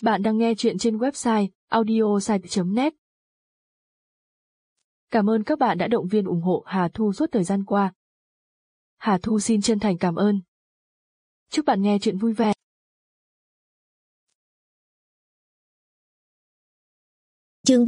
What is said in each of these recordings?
Bạn đang nghe chuyện trên website audiosite.net. Cảm ơn các bạn đã động viên ủng hộ Hà Thu suốt thời gian qua. Hà Thu xin chân thành cảm ơn. Chúc bạn nghe chuyện vui vẻ. Chương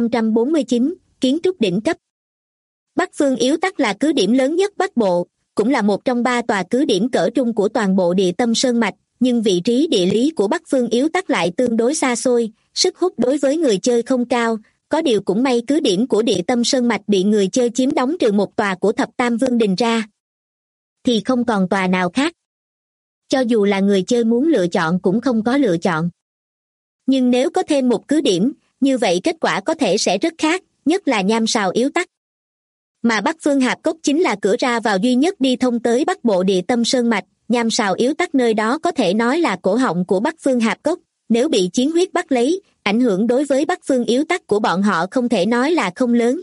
3549, Kiến trúc đỉnh cấp. Bắc Phương Yếu Tắc là cứ điểm lớn nhất Bắc Bộ, cũng là một trong 3 tòa cứ điểm cỡ trung của toàn bộ Địa Tâm Sơn Mạch, nhưng vị trí địa lý của Bắc Phương Yếu Tắc lại tương đối xa xôi, sức hút đối với người chơi không cao. Có điều cũng may cứ điểm của Địa Tâm Sơn Mạch bị người chơi chiếm đóng trừ một tòa của Thập Tam Vương Đình ra, thì không còn tòa nào khác. Cho dù là người chơi muốn lựa chọn cũng không có lựa chọn. Nhưng nếu có thêm một cứ điểm, như vậy kết quả có thể sẽ rất khác, nhất là Nham Sào Yếu Tắc. Mà Bắc Phương Hạp Cốc chính là cửa ra vào duy nhất đi thông tới Bắc Bộ Địa Tâm Sơn Mạch. Nham Sào Yếu Tắc nơi đó có thể nói là cổ họng của Bắc Phương Hạp Cốc, nếu bị chiến huyết bắt lấy, ảnh hưởng đối với Bắc Phương Yếu Tắc của bọn họ không thể nói là không lớn.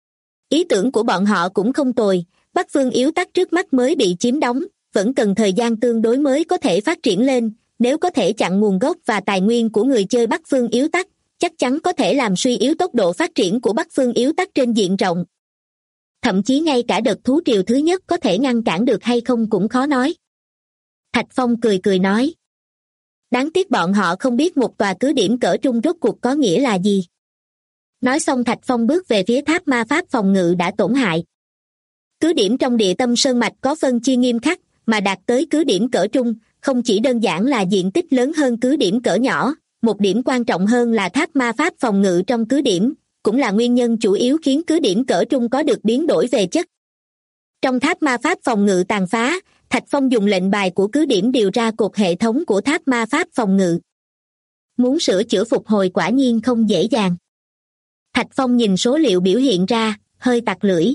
Ý tưởng của bọn họ cũng không tồi, Bắc Phương Yếu Tắc trước mắt mới bị chiếm đóng, vẫn cần thời gian tương đối mới có thể phát triển lên, nếu có thể chặn nguồn gốc và tài nguyên của người chơi Bắc Phương Yếu Tắc, chắc chắn có thể làm suy yếu tốc độ phát triển của Bắc Phương Yếu Tắc trên diện rộng. Thậm chí ngay cả đợt thú triều thứ nhất có thể ngăn cản được hay không cũng khó nói. Thạch Phong cười cười nói. Đáng tiếc bọn họ không biết một tòa cứ điểm cỡ trung rốt cuộc có nghĩa là gì. Nói xong Thạch Phong bước về phía tháp ma pháp phòng ngự đã tổn hại. Cứ điểm trong Địa Tâm Sơn Mạch có phân chia nghiêm khắc, mà đạt tới cứ điểm cỡ trung, không chỉ đơn giản là diện tích lớn hơn cứ điểm cỡ nhỏ, một điểm quan trọng hơn là tháp ma pháp phòng ngự trong cứ điểm, cũng là nguyên nhân chủ yếu khiến cứ điểm cỡ trung có được biến đổi về chất. Trong tháp ma pháp phòng ngự tàn phá, Thạch Phong dùng lệnh bài của cứ điểm điều ra cột hệ thống của tháp ma pháp phòng ngự. Muốn sửa chữa phục hồi quả nhiên không dễ dàng. Thạch Phong nhìn số liệu biểu hiện ra, hơi tặc lưỡi.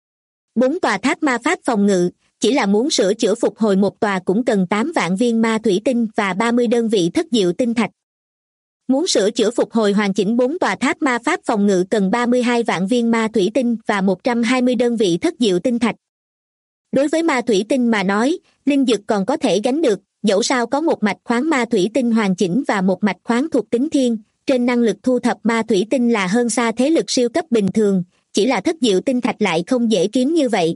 4 tòa tháp ma pháp phòng ngự, chỉ là muốn sửa chữa phục hồi một tòa cũng cần 8 vạn viên ma thủy tinh và 30 đơn vị thất diệu tinh thạch. Muốn sửa chữa phục hồi hoàn chỉnh 4 tòa tháp ma pháp phòng ngự cần 32 vạn viên ma thủy tinh và 120 đơn vị thất diệu tinh thạch. Đối với ma thủy tinh mà nói, linh dược còn có thể gánh được, dẫu sao có một mạch khoáng ma thủy tinh hoàn chỉnh và một mạch khoáng thuộc tính thiên, trên năng lực thu thập ma thủy tinh là hơn xa thế lực siêu cấp bình thường, chỉ là thất diệu tinh thạch lại không dễ kiếm như vậy.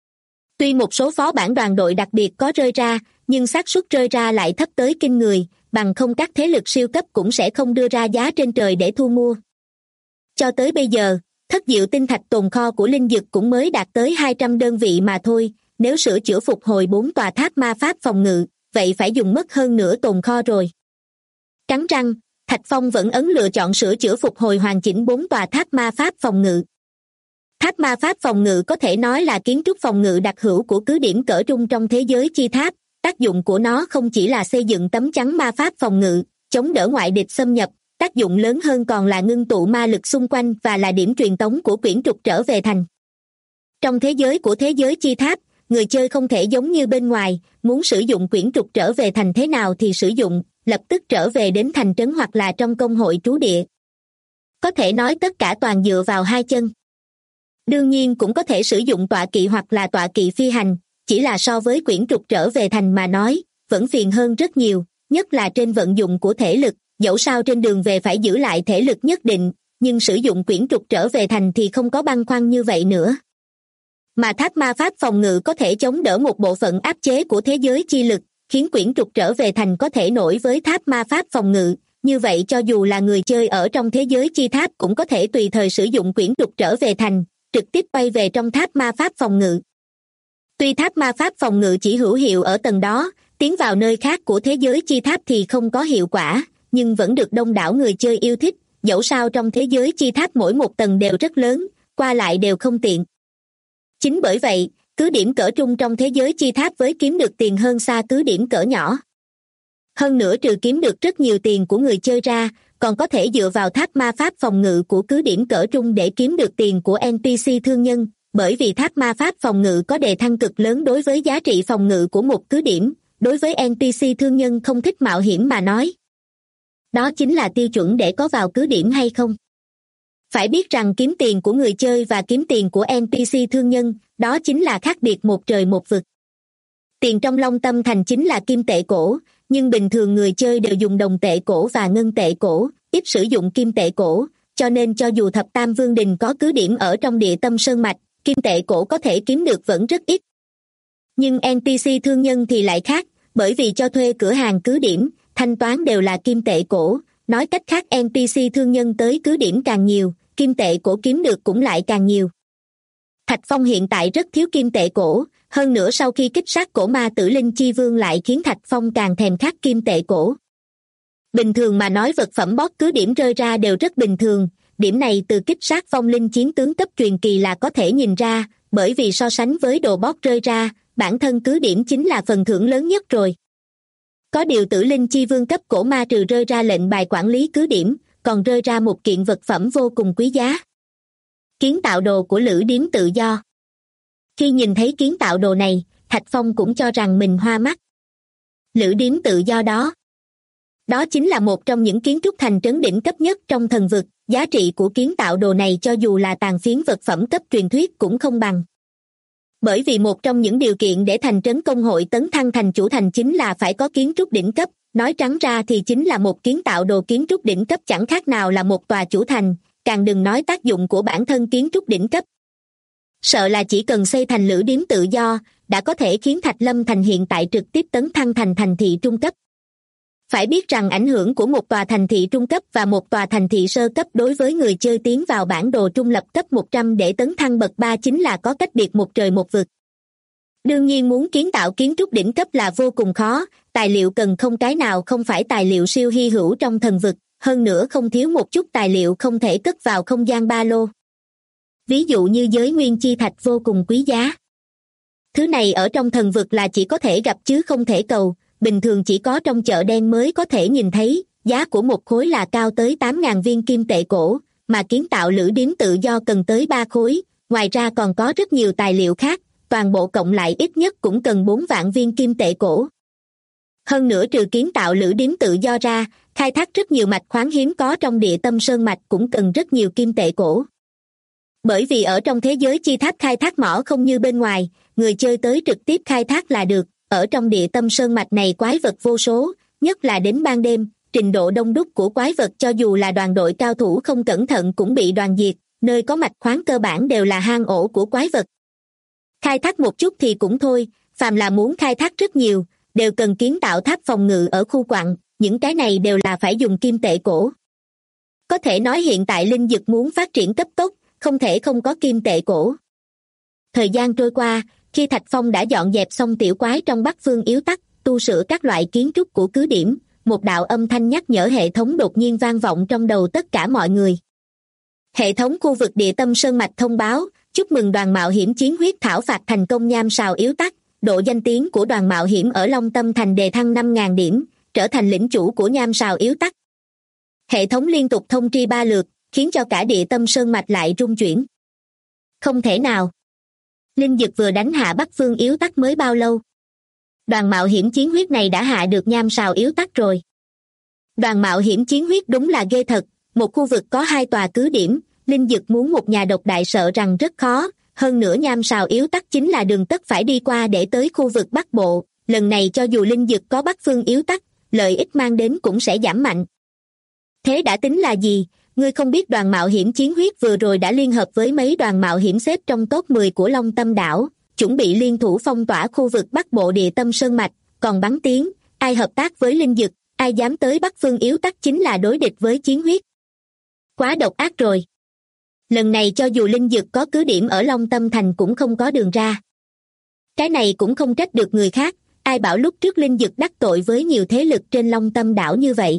Tuy một số phó bản đoàn đội đặc biệt có rơi ra, nhưng xác suất rơi ra lại thấp tới kinh người, bằng không các thế lực siêu cấp cũng sẽ không đưa ra giá trên trời để thu mua. Cho tới bây giờ, thất diệu tinh thạch tồn kho của linh dược cũng mới đạt tới 200 đơn vị mà thôi, nếu sửa chữa phục hồi 4 tòa tháp ma pháp phòng ngự, vậy phải dùng mất hơn nửa tồn kho rồi. Cắn răng, Thạch Phong vẫn ấn lựa chọn sửa chữa phục hồi hoàn chỉnh 4 tòa tháp ma pháp phòng ngự. Tháp ma pháp phòng ngự có thể nói là kiến trúc phòng ngự đặc hữu của cứ điểm cỡ trung trong thế giới chi tháp. Tác dụng của nó không chỉ là xây dựng tấm chắn ma pháp phòng ngự, chống đỡ ngoại địch xâm nhập, tác dụng lớn hơn còn là ngưng tụ ma lực xung quanh và là điểm truyền tống của quyển trục trở về thành. Trong thế giới của thế giới chi tháp, người chơi không thể giống như bên ngoài, muốn sử dụng quyển trục trở về thành thế nào thì sử dụng, lập tức trở về đến thành trấn hoặc là trong công hội trú địa. Có thể nói tất cả toàn dựa vào hai chân. Đương nhiên cũng có thể sử dụng tọa kỵ hoặc là tọa kỵ phi hành, chỉ là so với quyển trục trở về thành mà nói, vẫn phiền hơn rất nhiều, nhất là trên vận dụng của thể lực, dẫu sao trên đường về phải giữ lại thể lực nhất định, nhưng sử dụng quyển trục trở về thành thì không có băn khoăn như vậy nữa. Mà tháp ma pháp phòng ngự có thể chống đỡ một bộ phận áp chế của thế giới chi lực, khiến quyển trục trở về thành có thể nổi với tháp ma pháp phòng ngự, như vậy cho dù là người chơi ở trong thế giới chi tháp cũng có thể tùy thời sử dụng quyển trục trở về thành, trực tiếp quay về trong tháp ma pháp phòng ngự. Tuy tháp ma pháp phòng ngự chỉ hữu hiệu ở tầng đó, tiến vào nơi khác của thế giới chi tháp thì không có hiệu quả, nhưng vẫn được đông đảo người chơi yêu thích, dẫu sao trong thế giới chi tháp mỗi một tầng đều rất lớn, qua lại đều không tiện. Chính bởi vậy, cứ điểm cỡ trung trong thế giới chi tháp với kiếm được tiền hơn xa cứ điểm cỡ nhỏ. Hơn nữa trừ kiếm được rất nhiều tiền của người chơi ra, còn có thể dựa vào tháp ma pháp phòng ngự của cứ điểm cỡ trung để kiếm được tiền của NPC thương nhân, bởi vì tháp ma pháp phòng ngự có đề thăng cực lớn đối với giá trị phòng ngự của một cứ điểm, đối với NPC thương nhân không thích mạo hiểm mà nói. Đó chính là tiêu chuẩn để có vào cứ điểm hay không. Phải biết rằng kiếm tiền của người chơi và kiếm tiền của NPC thương nhân, đó chính là khác biệt một trời một vực. Tiền trong Long Tâm Thành chính là kim tệ cổ, nhưng bình thường người chơi đều dùng đồng tệ cổ và ngân tệ cổ, ít sử dụng kim tệ cổ, cho nên cho dù thập tam vương đình có cứ điểm ở trong địa tâm sơn mạch, kim tệ cổ có thể kiếm được vẫn rất ít. Nhưng NPC thương nhân thì lại khác, bởi vì cho thuê cửa hàng cứ điểm, thanh toán đều là kim tệ cổ, nói cách khác NPC thương nhân tới cứ điểm càng nhiều, kim tệ cổ kiếm được cũng lại càng nhiều. Thạch Phong hiện tại rất thiếu kim tệ cổ, hơn nữa sau khi kích sát cổ ma tử linh chi vương lại khiến Thạch Phong càng thèm khát kim tệ cổ. Bình thường mà nói vật phẩm boss cứ điểm rơi ra đều rất bình thường, điểm này từ kích sát vong linh chiến tướng cấp truyền kỳ là có thể nhìn ra, bởi vì so sánh với đồ boss rơi ra, bản thân cứ điểm chính là phần thưởng lớn nhất rồi. Có điều tử linh chi vương cấp cổ ma trừ rơi ra lệnh bài quản lý cứ điểm, còn rơi ra một kiện vật phẩm vô cùng quý giá. Kiến tạo đồ của Lữ Điếm Tự Do. Khi nhìn thấy kiến tạo đồ này, Thạch Phong cũng cho rằng mình hoa mắt. Lữ Điếm Tự Do đó. Đó chính là một trong những kiến trúc thành trấn đỉnh cấp nhất trong thần vực, giá trị của kiến tạo đồ này cho dù là tàn phiến vật phẩm cấp truyền thuyết cũng không bằng. Bởi vì một trong những điều kiện để thành trấn công hội tấn thăng thành chủ thành chính là phải có kiến trúc đỉnh cấp, nói trắng ra thì chính là một kiến tạo đồ kiến trúc đỉnh cấp chẳng khác nào là một tòa chủ thành, càng đừng nói tác dụng của bản thân kiến trúc đỉnh cấp. Sợ là chỉ cần xây thành Lữ Điếm Tự Do, đã có thể khiến Thạch Lâm thành hiện tại trực tiếp tấn thăng thành thành thị trung cấp. Phải biết rằng ảnh hưởng của một tòa thành thị trung cấp và một tòa thành thị sơ cấp đối với người chơi tiến vào bản đồ trung lập cấp 100 để tấn thăng bậc 3 chính là có cách biệt một trời một vực. Đương nhiên muốn kiến tạo kiến trúc đỉnh cấp là vô cùng khó, tài liệu cần không cái nào không phải tài liệu siêu hy hữu trong thần vực, hơn nữa không thiếu một chút tài liệu không thể cất vào không gian ba lô. Ví dụ như giới nguyên chi thạch vô cùng quý giá. Thứ này ở trong thần vực là chỉ có thể gặp chứ không thể cầu, bình thường chỉ có trong chợ đen mới có thể nhìn thấy, giá của một khối là cao tới 8.000 viên kim tệ cổ, mà kiến tạo Lữ Điếm Tự Do cần tới 3 khối, ngoài ra còn có rất nhiều tài liệu khác, toàn bộ cộng lại ít nhất cũng cần 4 vạn viên kim tệ cổ. Hơn nữa trừ kiến tạo Lữ Điếm Tự Do ra, khai thác rất nhiều mạch khoáng hiếm có trong địa tâm sơn mạch cũng cần rất nhiều kim tệ cổ. Bởi vì ở trong thế giới chi tháp khai thác mỏ không như bên ngoài, người chơi tới trực tiếp khai thác là được, ở trong địa tâm sơn mạch này quái vật vô số, nhất là đến ban đêm, trình độ đông đúc của quái vật cho dù là đoàn đội cao thủ không cẩn thận cũng bị đoàn diệt, nơi có mạch khoáng cơ bản đều là hang ổ của quái vật. Khai thác một chút thì cũng thôi, phàm là muốn khai thác rất nhiều, đều cần kiến tạo tháp phòng ngự ở khu quặng, những cái này đều là phải dùng kim tệ cổ. Có thể nói hiện tại linh dực muốn phát triển cấp tốc, không thể không có kim tệ cổ. Thời gian trôi qua, khi Thạch Phong đã dọn dẹp xong tiểu quái trong Bắc Phương Yếu Tắc, tu sửa các loại kiến trúc của cứ điểm, một đạo âm thanh nhắc nhở hệ thống đột nhiên vang vọng trong đầu tất cả mọi người. Hệ thống khu vực địa tâm sơn mạch thông báo, chúc mừng đoàn mạo hiểm chiến huyết thảo phạt thành công Nham Sào Yếu Tắc, độ danh tiếng của đoàn mạo hiểm ở Long Tâm Thành đề thăng 5.000 điểm, trở thành lĩnh chủ của Nham Sào Yếu Tắc. Hệ thống liên tục thông tri 3 lượt, khiến cho cả địa tâm sơn mạch lại rung chuyển. Không thể nào. Linh dực vừa đánh hạ Bắc Phương Yếu Tắc mới bao lâu? Đoàn mạo hiểm chiến huyết này đã hạ được Nham Sào Yếu Tắc rồi. Đoàn mạo hiểm chiến huyết đúng là ghê thật, một khu vực có 2 tòa cứ điểm, Linh dực muốn một nhà độc đại sợ rằng rất khó, hơn nữa Nham Sào Yếu Tắc chính là đường tất phải đi qua để tới khu vực Bắc Bộ, lần này cho dù Linh dực có Bắc Phương Yếu Tắc, lợi ích mang đến cũng sẽ giảm mạnh. Thế đã tính là gì? Ngươi không biết đoàn mạo hiểm chiến huyết vừa rồi đã liên hợp với mấy đoàn mạo hiểm xếp trong top 10 của Long Tâm đảo, chuẩn bị liên thủ phong tỏa khu vực Bắc Bộ địa tâm sơn mạch, còn bắn tiếng, ai hợp tác với linh dực, ai dám tới Bắc Phương Yếu Tắc chính là đối địch với chiến huyết. Quá độc ác rồi. Lần này cho dù linh dực có cứ điểm ở Long Tâm Thành cũng không có đường ra. Cái này cũng không trách được người khác, ai bảo lúc trước linh dực đắc tội với nhiều thế lực trên Long Tâm đảo như vậy.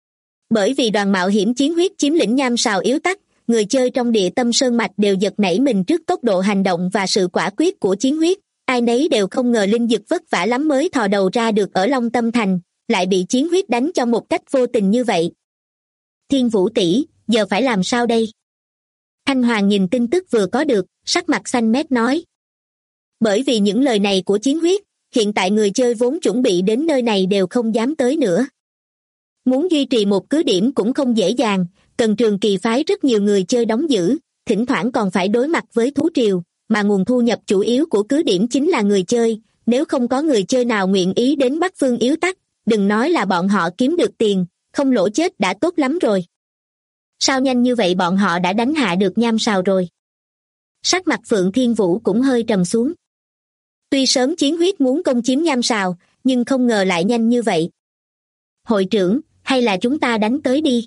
Bởi vì đoàn mạo hiểm chiến huyết chiếm lĩnh Nham Sào Yếu Tắc, người chơi trong địa tâm sơn mạch đều giật nảy mình trước tốc độ hành động và sự quả quyết của chiến huyết, ai nấy đều không ngờ linh dực vất vả lắm mới thò đầu ra được ở Long Tâm Thành, lại bị chiến huyết đánh cho một cách vô tình như vậy. Thiên Vũ tỷ, giờ phải làm sao đây? Thanh Hoàng nhìn tin tức vừa có được, sắc mặt xanh mét nói. Bởi vì những lời này của chiến huyết, hiện tại người chơi vốn chuẩn bị đến nơi này đều không dám tới nữa. Muốn duy trì một cứ điểm cũng không dễ dàng, cần trường kỳ phái rất nhiều người chơi đóng giữ, thỉnh thoảng còn phải đối mặt với thú triều, mà nguồn thu nhập chủ yếu của cứ điểm chính là người chơi, nếu không có người chơi nào nguyện ý đến Bắc Phương Yếu Tắc, đừng nói là bọn họ kiếm được tiền, không lỗ chết đã tốt lắm rồi. Sao nhanh như vậy bọn họ đã đánh hạ được Nham Sào rồi? Sắc mặt Phượng Thiên Vũ cũng hơi trầm xuống. Tuy sớm Chiến Huyết muốn công chiếm Nham Sào, nhưng không ngờ lại nhanh như vậy. Hội trưởng, hay là chúng ta đánh tới đi?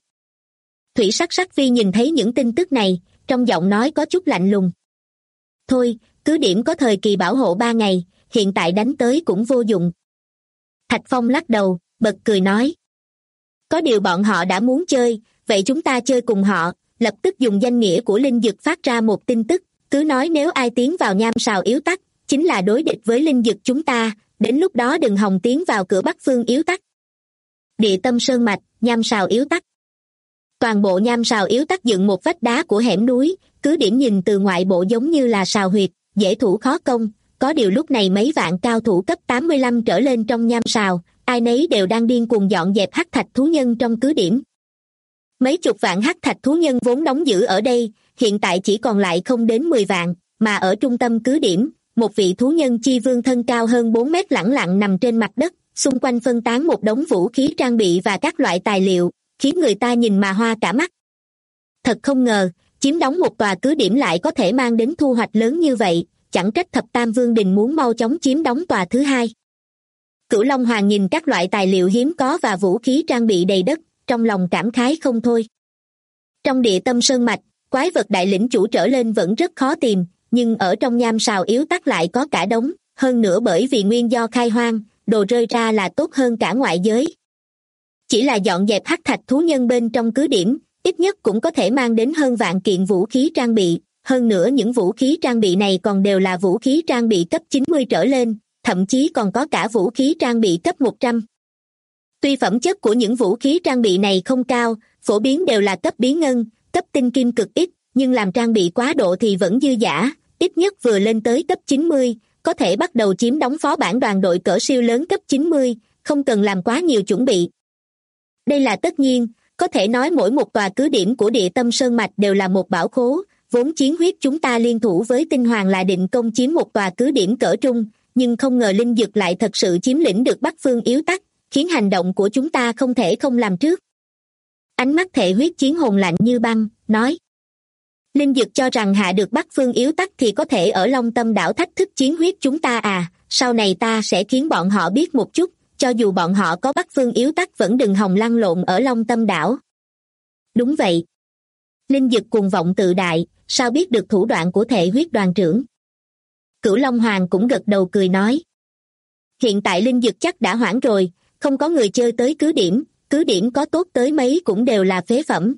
Thủy Sắc Sắc Vi nhìn thấy những tin tức này, trong giọng nói có chút lạnh lùng. Thôi, cứ điểm có thời kỳ bảo hộ 3 ngày, hiện tại đánh tới cũng vô dụng. Thạch Phong lắc đầu, bật cười nói. Có điều bọn họ đã muốn chơi, vậy chúng ta chơi cùng họ, lập tức dùng danh nghĩa của Linh Dực phát ra một tin tức, cứ nói nếu ai tiến vào Nham Sào yếu tắc, chính là đối địch với Linh Dực chúng ta, đến lúc đó đừng hòng tiến vào cửa Bắc Phương yếu tắc. Địa tâm sơn mạch, Nham Sào yếu tắc. Toàn bộ Nham Sào yếu tắc dựng một vách đá của hẻm núi, cứ điểm nhìn từ ngoại bộ giống như là sào huyệt, dễ thủ khó công, có điều lúc này mấy vạn cao thủ cấp 85 trở lên trong Nham Sào, ai nấy đều đang điên cuồng dọn dẹp hắc thạch thú nhân trong cứ điểm. Mấy chục vạn hắc thạch thú nhân vốn đóng giữ ở đây, hiện tại chỉ còn lại không đến 10 vạn, mà ở trung tâm cứ điểm, một vị thú nhân chi vương thân cao hơn 4 mét lẳng lặng nằm trên mặt đất, xung quanh phân tán một đống vũ khí trang bị và các loại tài liệu, khiến người ta nhìn mà hoa cả mắt. Thật không ngờ, chiếm đóng một tòa cứ điểm lại có thể mang đến thu hoạch lớn như vậy, chẳng trách Thập Tam Vương Đình muốn mau chóng chiếm đóng tòa thứ hai. Cửu Long Hoàng nhìn các loại tài liệu hiếm có và vũ khí trang bị đầy đất, trong lòng cảm khái không thôi. Trong địa tâm sơn mạch, quái vật đại lĩnh chủ trở lên vẫn rất khó tìm, nhưng ở trong Nham Sào yếu tắc lại có cả đống, hơn nữa bởi vì nguyên do khai hoang, đồ rơi ra là tốt hơn cả ngoại giới. Chỉ là dọn dẹp hắc thạch thú nhân bên trong cứ điểm, ít nhất cũng có thể mang đến hơn vạn kiện vũ khí trang bị, hơn nữa những vũ khí trang bị này còn đều là vũ khí trang bị cấp 90 trở lên, thậm chí còn có cả vũ khí trang bị cấp 100. Tuy phẩm chất của những vũ khí trang bị này không cao, phổ biến đều là cấp bí ngân, cấp tinh kim cực ít, nhưng làm trang bị quá độ thì vẫn dư dả, ít nhất vừa lên tới cấp 90, có thể bắt đầu chiếm đóng phó bản đoàn đội cỡ siêu lớn cấp 90, không cần làm quá nhiều chuẩn bị. Đây là tất nhiên, có thể nói mỗi một tòa cứ điểm của địa tâm sơn mạch đều là một bảo khố, vốn Chiến Huyết chúng ta liên thủ với Tinh Hoàng là định công chiếm một tòa cứ điểm cỡ trung, nhưng không ngờ Linh Dực lại thật sự chiếm lĩnh được Bắc Phương yếu tắc, khiến hành động của chúng ta không thể không làm trước. Ánh mắt Thể Huyết Chiến Hồn lạnh như băng, nói. Linh Dực cho rằng hạ được Bắc Phương yếu tắc thì có thể ở Long Tâm đảo thách thức Chiến Huyết chúng ta à, sau này ta sẽ khiến bọn họ biết một chút, cho dù bọn họ có Bắc Phương yếu tắc vẫn đừng hòng lăn lộn ở Long Tâm đảo. Đúng vậy. Linh Dực cuồng vọng tự đại, sao biết được thủ đoạn của Thể Huyết đoàn trưởng. Cửu Long Hoàng cũng gật đầu cười nói. Hiện tại Linh Dực chắc đã hoảng rồi, không có người chơi tới cứ điểm có tốt tới mấy cũng đều là phế phẩm.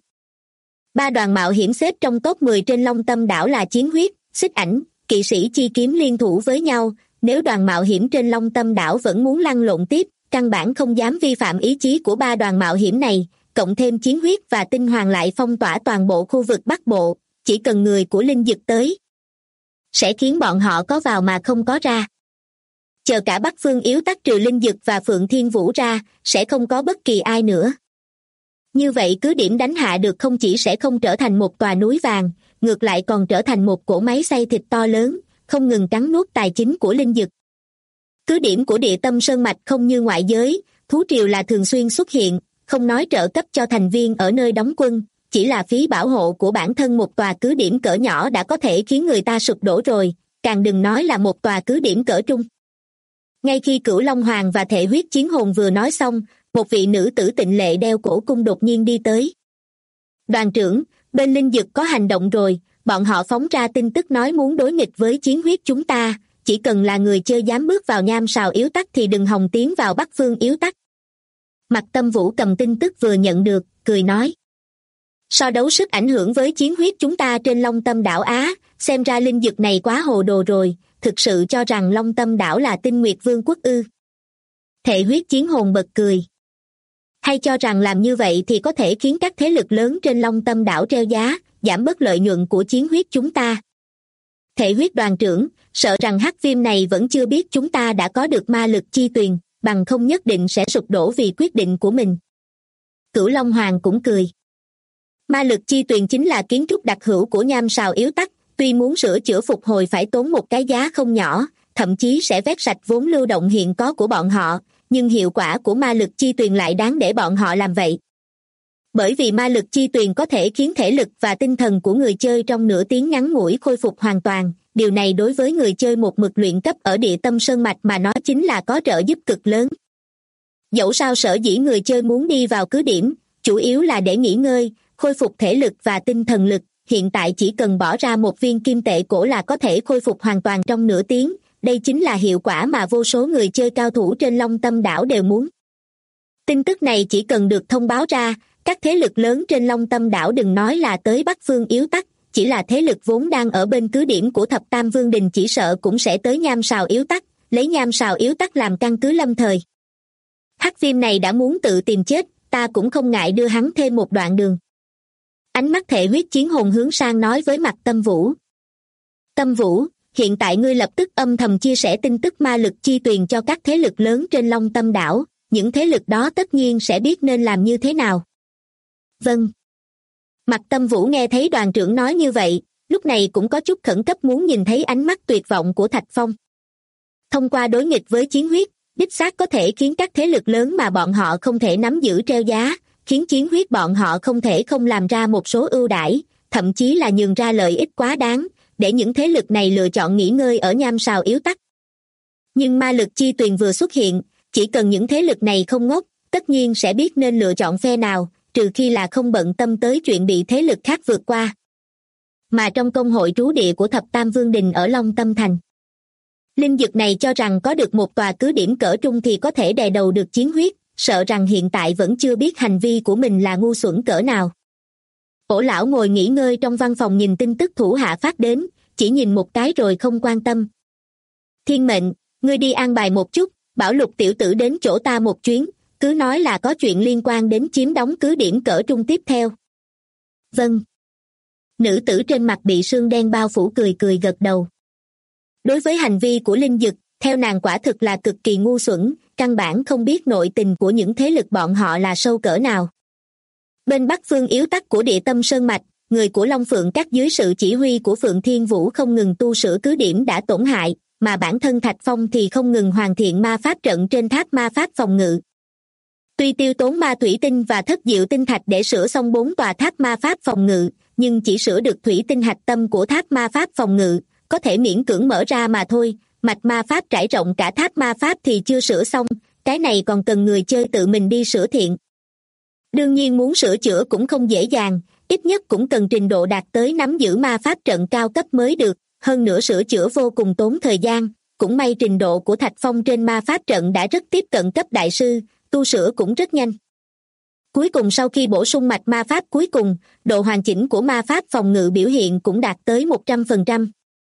3 đoàn mạo hiểm xếp trong top 10 trên Long Tâm đảo là Chiến Huyết, Xích Ảnh, Kỵ sĩ Chi Kiếm liên thủ với nhau, nếu đoàn mạo hiểm trên Long Tâm đảo vẫn muốn lăn lộn tiếp, căn bản không dám vi phạm ý chí của 3 đoàn mạo hiểm này, cộng thêm Chiến Huyết và Tinh Hoàng lại phong tỏa toàn bộ khu vực Bắc Bộ, chỉ cần người của Linh Dực tới, sẽ khiến bọn họ có vào mà không có ra. Chờ cả Bắc Phương yếu tắc trừ Linh Dực và Phượng Thiên Vũ ra, sẽ không có bất kỳ ai nữa. Như vậy cứ điểm đánh hạ được không chỉ sẽ không trở thành một tòa núi vàng, ngược lại còn trở thành một cỗ máy xay thịt to lớn, không ngừng cắn nuốt tài chính của Linh Dực. Cứ điểm của địa tâm sơn mạch không như ngoại giới, thú triều là thường xuyên xuất hiện, không nói trợ cấp cho thành viên ở nơi đóng quân, chỉ là phí bảo hộ của bản thân một tòa cứ điểm cỡ nhỏ đã có thể khiến người ta sụp đổ rồi, càng đừng nói là một tòa cứ điểm cỡ trung. Ngay khi Cửu Long Hoàng và Thể Huyết Chiến Hồn vừa nói xong, một vị nữ tử tịnh lệ đeo cổ cung đột nhiên đi tới. Đoàn trưởng, bên Linh Dực có hành động rồi, bọn họ phóng ra tin tức nói muốn đối nghịch với Chiến Huyết chúng ta, chỉ cần là người chơi dám bước vào Nham Sào yếu tắc thì đừng hòng tiến vào Bắc Phương yếu tắc. Mạc Tâm Vũ cầm tin tức vừa nhận được, cười nói. So đấu sức ảnh hưởng với Chiến Huyết chúng ta trên Long Tâm đảo Á, xem ra Linh Dực này quá hồ đồ rồi, thực sự cho rằng Long Tâm đảo là Tinh Nguyệt Vương quốc ư. Thể Huyết Chiến Hồn bật cười. Hay cho rằng làm như vậy thì có thể khiến các thế lực lớn trên Long Tâm đảo treo giá, giảm bớt lợi nhuận của Chiến Huyết chúng ta. Thể Huyết đoàn trưởng, sợ rằng Hắc Viêm này vẫn chưa biết chúng ta đã có được ma lực chi tuyền, bằng không nhất định sẽ sụp đổ vì quyết định của mình. Cửu Long Hoàng cũng cười. Ma lực chi tuyền chính là kiến trúc đặc hữu của Nham Sào yếu tắc, tuy muốn sửa chữa phục hồi phải tốn một cái giá không nhỏ, thậm chí sẽ vét sạch vốn lưu động hiện có của bọn họ, nhưng hiệu quả của ma lực chi tuyền lại đáng để bọn họ làm vậy. Bởi vì ma lực chi tuyền có thể khiến thể lực và tinh thần của người chơi trong nửa tiếng ngắn ngủi khôi phục hoàn toàn, điều này đối với người chơi một mực luyện cấp ở Địa Tâm Sơn Mạch mà nói chính là có trợ giúp cực lớn. Dẫu sao sở dĩ người chơi muốn đi vào cứ điểm, chủ yếu là để nghỉ ngơi, khôi phục thể lực và tinh thần lực, hiện tại chỉ cần bỏ ra một viên kim tệ cổ là có thể khôi phục hoàn toàn trong nửa tiếng, đây chính là hiệu quả mà vô số người chơi cao thủ trên Long Tâm đảo đều muốn. Tin tức này chỉ cần được thông báo ra, các thế lực lớn trên Long Tâm đảo đừng nói là tới Bắc Phương Yếu Tắc, chỉ là thế lực vốn đang ở bên cứ điểm của Thập Tam Vương Đình chỉ sợ cũng sẽ tới Nham Sào Yếu Tắc, lấy Nham Sào Yếu Tắc làm căn cứ lâm thời. Hắc viêm này đã muốn tự tìm chết, ta cũng không ngại đưa hắn thêm một đoạn đường. Ánh mắt thể huyết chiến hồn hướng sang nói với mặt Tâm Vũ. Tâm Vũ, hiện tại ngươi lập tức âm thầm chia sẻ tin tức ma lực chi tuyền cho các thế lực lớn trên Long Tâm đảo, những thế lực đó tất nhiên sẽ biết nên làm như thế nào. Vâng. Mặt Tâm Vũ nghe thấy đoàn trưởng nói như vậy, lúc này cũng có chút khẩn cấp muốn nhìn thấy ánh mắt tuyệt vọng của Thạch Phong. Thông qua đối nghịch với chiến huyết, đích xác có thể khiến các thế lực lớn mà bọn họ không thể nắm giữ treo giá, khiến chiến huyết bọn họ không thể không làm ra một số ưu đãi, thậm chí là nhường ra lợi ích quá đáng, để những thế lực này lựa chọn nghỉ ngơi ở Nham Sào Yếu Tắc. Nhưng ma lực chi tuyền vừa xuất hiện, chỉ cần những thế lực này không ngốc, tất nhiên sẽ biết nên lựa chọn phe nào, trừ khi là không bận tâm tới chuyện bị thế lực khác vượt qua. Mà trong công hội trú địa của Thập Tam Vương Đình ở Long Tâm Thành, linh dực này cho rằng có được một tòa cứ điểm cỡ trung thì có thể đè đầu được chiến huyết, sợ rằng hiện tại vẫn chưa biết hành vi của mình là ngu xuẩn cỡ nào. Ổ lão ngồi nghỉ ngơi trong văn phòng nhìn tin tức thủ hạ phát đến, chỉ nhìn một cái rồi không quan tâm. Thiên mệnh, ngươi đi an bài một chút, bảo Lục tiểu tử đến chỗ ta một chuyến, cứ nói là có chuyện liên quan đến chiếm đóng cứ điểm cỡ trung tiếp theo. Vâng. Nữ tử trên mặt bị sương đen bao phủ cười cười gật đầu. Đối với hành vi của linh dực, theo nàng quả thực là cực kỳ ngu xuẩn, căn bản không biết nội tình của những thế lực bọn họ là sâu cỡ nào. Bên Bắc Phương Yếu Tắc của Địa Tâm Sơn Mạch, người của Long Phượng Các dưới sự chỉ huy của Phượng Thiên Vũ không ngừng tu sửa cứ điểm đã tổn hại, mà bản thân Thạch Phong thì không ngừng hoàn thiện ma pháp trận trên tháp ma pháp phòng ngự. Tuy tiêu tốn ma thủy tinh và thất diệu tinh thạch để sửa xong 4 tòa tháp ma pháp phòng ngự, nhưng chỉ sửa được thủy tinh hạch tâm của tháp ma pháp phòng ngự, có thể miễn cưỡng mở ra mà thôi, mạch ma pháp trải rộng cả tháp ma pháp thì chưa sửa xong, cái này còn cần người chơi tự mình đi sửa thiện. Đương nhiên muốn sửa chữa cũng không dễ dàng, ít nhất cũng cần trình độ đạt tới nắm giữ ma pháp trận cao cấp mới được, hơn nữa sửa chữa vô cùng tốn thời gian, cũng may trình độ của Thạch Phong trên ma pháp trận đã rất tiếp cận cấp đại sư, tu sửa cũng rất nhanh. Cuối cùng sau khi bổ sung mạch ma pháp cuối cùng, độ hoàn chỉnh của ma pháp phòng ngự biểu hiện cũng đạt tới 100%.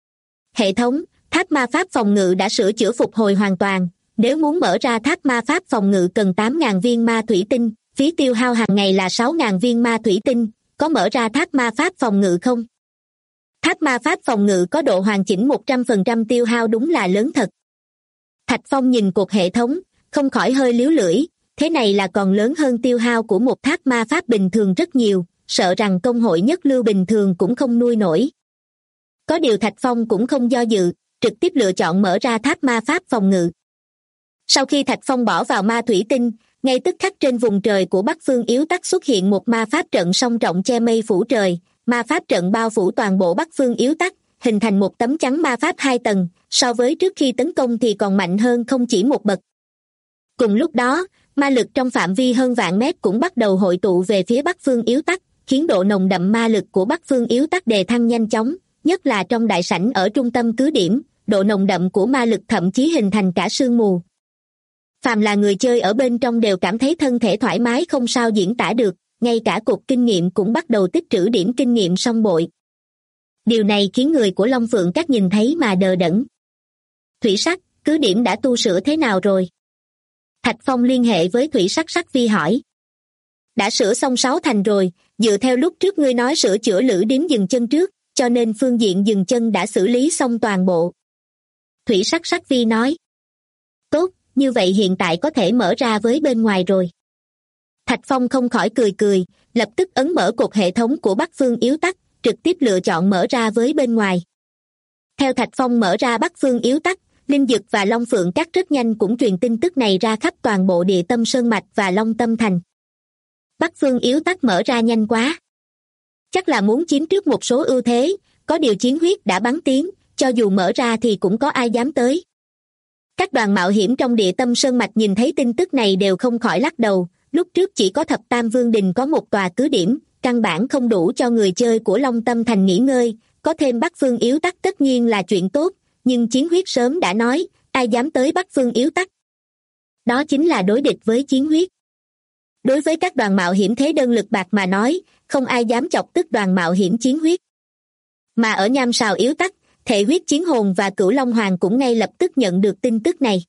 Hệ thống, tháp ma pháp phòng ngự đã sửa chữa phục hồi hoàn toàn, nếu muốn mở ra tháp ma pháp phòng ngự cần 8.000 viên ma thủy tinh, phí tiêu hao hàng ngày là 6.000 viên ma thủy tinh, có mở ra tháp ma pháp phòng ngự không? Tháp ma pháp phòng ngự có độ hoàn chỉnh 100% tiêu hao đúng là lớn thật. Thạch Phong nhìn cột hệ thống, không khỏi hơi líu lưỡi, thế này là còn lớn hơn tiêu hao của một tháp ma pháp bình thường rất nhiều, sợ rằng công hội nhất lưu bình thường cũng không nuôi nổi. Có điều Thạch Phong cũng không do dự, trực tiếp lựa chọn mở ra tháp ma pháp phòng ngự. Sau khi Thạch Phong bỏ vào ma thủy tinh, ngay tức khắc trên vùng trời của Bắc Phương Yếu Tắc xuất hiện một ma pháp trận song trọng che mây phủ trời, ma pháp trận bao phủ toàn bộ Bắc Phương Yếu Tắc, hình thành một tấm chắn ma pháp 2 tầng, so với trước khi tấn công thì còn mạnh hơn không chỉ một bậc. Cùng lúc đó, ma lực trong phạm vi hơn vạn mét cũng bắt đầu hội tụ về phía Bắc Phương Yếu Tắc, khiến độ nồng đậm ma lực của Bắc Phương Yếu Tắc đề thăng nhanh chóng, nhất là trong đại sảnh ở trung tâm cứ điểm, độ nồng đậm của ma lực thậm chí hình thành cả sương mù. Phàm là người chơi ở bên trong đều cảm thấy thân thể thoải mái không sao diễn tả được, ngay cả cột kinh nghiệm cũng bắt đầu tích trữ điểm kinh nghiệm song bội. Điều này khiến người của Long Phượng Các nhìn thấy mà đờ đẫn. Thủy Sắc, cứ điểm đã tu sửa thế nào rồi? Thạch Phong liên hệ với Thủy Sắc Sắc Vi hỏi. Đã sửa xong 6 thành rồi, dựa theo lúc trước ngươi nói sửa chữa lữ điếm dừng chân trước, cho nên phương diện dừng chân đã xử lý xong toàn bộ. Thủy Sắc Sắc Vi nói. Tốt, như vậy hiện tại có thể mở ra với bên ngoài rồi. Thạch Phong không khỏi cười cười, lập tức ấn mở cột hệ thống của Bắc Phương Yếu Tắc, trực tiếp lựa chọn mở ra với bên ngoài. Theo Thạch Phong mở ra Bắc Phương Yếu Tắc, Linh Dực và Long Phượng Các rất nhanh cũng truyền tin tức này ra khắp toàn bộ Địa Tâm Sơn Mạch và Long Tâm Thành. Bắc Phương Yếu Tắc mở ra nhanh quá. Chắc là muốn chiếm trước một số ưu thế, có điều chiến huyết đã bắn tiếng, cho dù mở ra thì cũng có ai dám tới. Các đoàn mạo hiểm trong Địa Tâm Sơn Mạch nhìn thấy tin tức này đều không khỏi lắc đầu, lúc trước chỉ có Thập Tam Vương Đình có một tòa cứ điểm, căn bản không đủ cho người chơi của Long Tâm Thành nghỉ ngơi, có thêm Bắc Phương Yếu Tắc tất nhiên là chuyện tốt, nhưng chiến huyết sớm đã nói, ai dám tới Bắc Phương Yếu Tắc. Đó chính là đối địch với chiến huyết. Đối với các đoàn mạo hiểm thế đơn lực bạc mà nói, không ai dám chọc tức đoàn mạo hiểm chiến huyết. Mà ở Nham Sào Yếu Tắc, Thể Huyết Chiến Hồn và Cửu Long Hoàng cũng ngay lập tức nhận được tin tức này.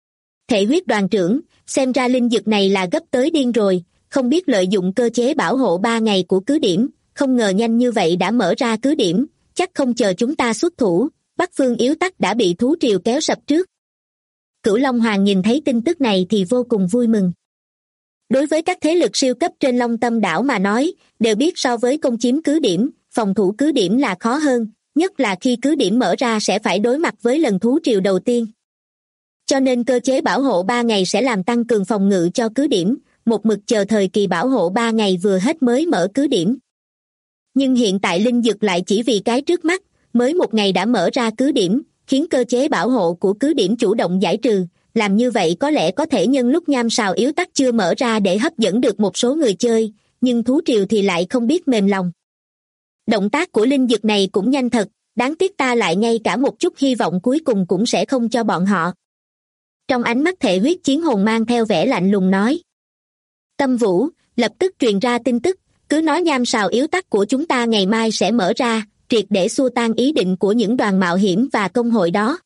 Thể Huyết đoàn trưởng, xem ra linh dược này là gấp tới điên rồi, không biết lợi dụng cơ chế bảo hộ 3 ngày của cứ điểm, không ngờ nhanh như vậy đã mở ra cứ điểm, chắc không chờ chúng ta xuất thủ, Bắc Phương Yếu Tắc đã bị thú triều kéo sập trước. Cửu Long Hoàng nhìn thấy tin tức này thì vô cùng vui mừng. Đối với các thế lực siêu cấp trên Long Tâm đảo mà nói, đều biết so với công chiếm cứ điểm, phòng thủ cứ điểm là khó hơn, nhất là khi cứ điểm mở ra sẽ phải đối mặt với lần thú triều đầu tiên. Cho nên cơ chế bảo hộ 3 ngày sẽ làm tăng cường phòng ngự cho cứ điểm, một mực chờ thời kỳ bảo hộ 3 ngày vừa hết mới mở cứ điểm. Nhưng hiện tại linh dực lại chỉ vì cái trước mắt, mới 1 ngày đã mở ra cứ điểm, khiến cơ chế bảo hộ của cứ điểm chủ động giải trừ, làm như vậy có lẽ có thể nhân lúc Nham Sào Yếu Tắc chưa mở ra để hấp dẫn được một số người chơi, nhưng thú triều thì lại không biết mềm lòng. Động tác của linh dực này cũng nhanh thật, đáng tiếc ta lại ngay cả một chút hy vọng cuối cùng cũng sẽ không cho bọn họ. Trong ánh mắt Thể Huyết Chiến Hồn mang theo vẻ lạnh lùng nói. Tâm Vũ, lập tức truyền ra tin tức, cứ nói Nham Sào Yếu Tắc của chúng ta ngày mai sẽ mở ra, triệt để xua tan ý định của những đoàn mạo hiểm và công hội đó.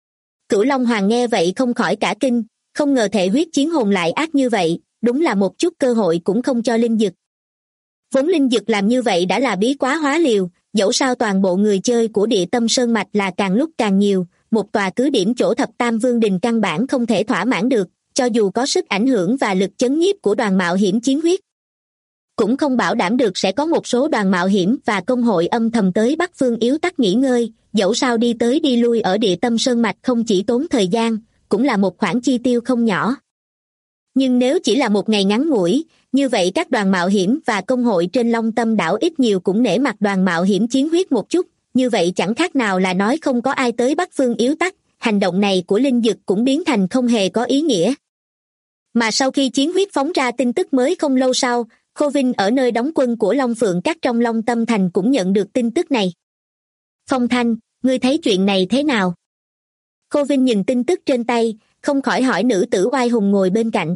Cửu Long Hoàng nghe vậy không khỏi cả kinh, không ngờ Thể Huyết Chiến Hồn lại ác như vậy, đúng là một chút cơ hội cũng không cho linh dực. Vốn linh dực làm như vậy đã là bí quá hóa liều, dẫu sao toàn bộ người chơi của Địa Tâm Sơn Mạch là càng lúc càng nhiều, một tòa cứ điểm chỗ Thập Tam Vương Đình căn bản không thể thỏa mãn được, cho dù có sức ảnh hưởng và lực chấn nhiếp của đoàn mạo hiểm chiến huyết. Cũng không bảo đảm được sẽ có một số đoàn mạo hiểm và công hội âm thầm tới Bắc Phương Yếu Tắc nghỉ ngơi, dẫu sao đi tới đi lui ở Địa Tâm Sơn Mạch không chỉ tốn thời gian, cũng là một khoản chi tiêu không nhỏ. Nhưng nếu chỉ là một ngày ngắn ngủi, như vậy các đoàn mạo hiểm và công hội trên Long Tâm đảo ít nhiều cũng nể mặt đoàn mạo hiểm chiến huyết một chút, như vậy chẳng khác nào là nói không có ai tới Bắc Phương Yếu Tắc, hành động này của linh dực cũng biến thành không hề có ý nghĩa. Mà sau khi chiến huyết phóng ra tin tức mới không lâu sau, Khô Vinh ở nơi đóng quân của Long Phượng Các trong Long Tâm Thành cũng nhận được tin tức này. Phong Thanh, ngươi thấy chuyện này thế nào? Khô Vinh nhìn tin tức trên tay, không khỏi hỏi nữ tử oai hùng ngồi bên cạnh.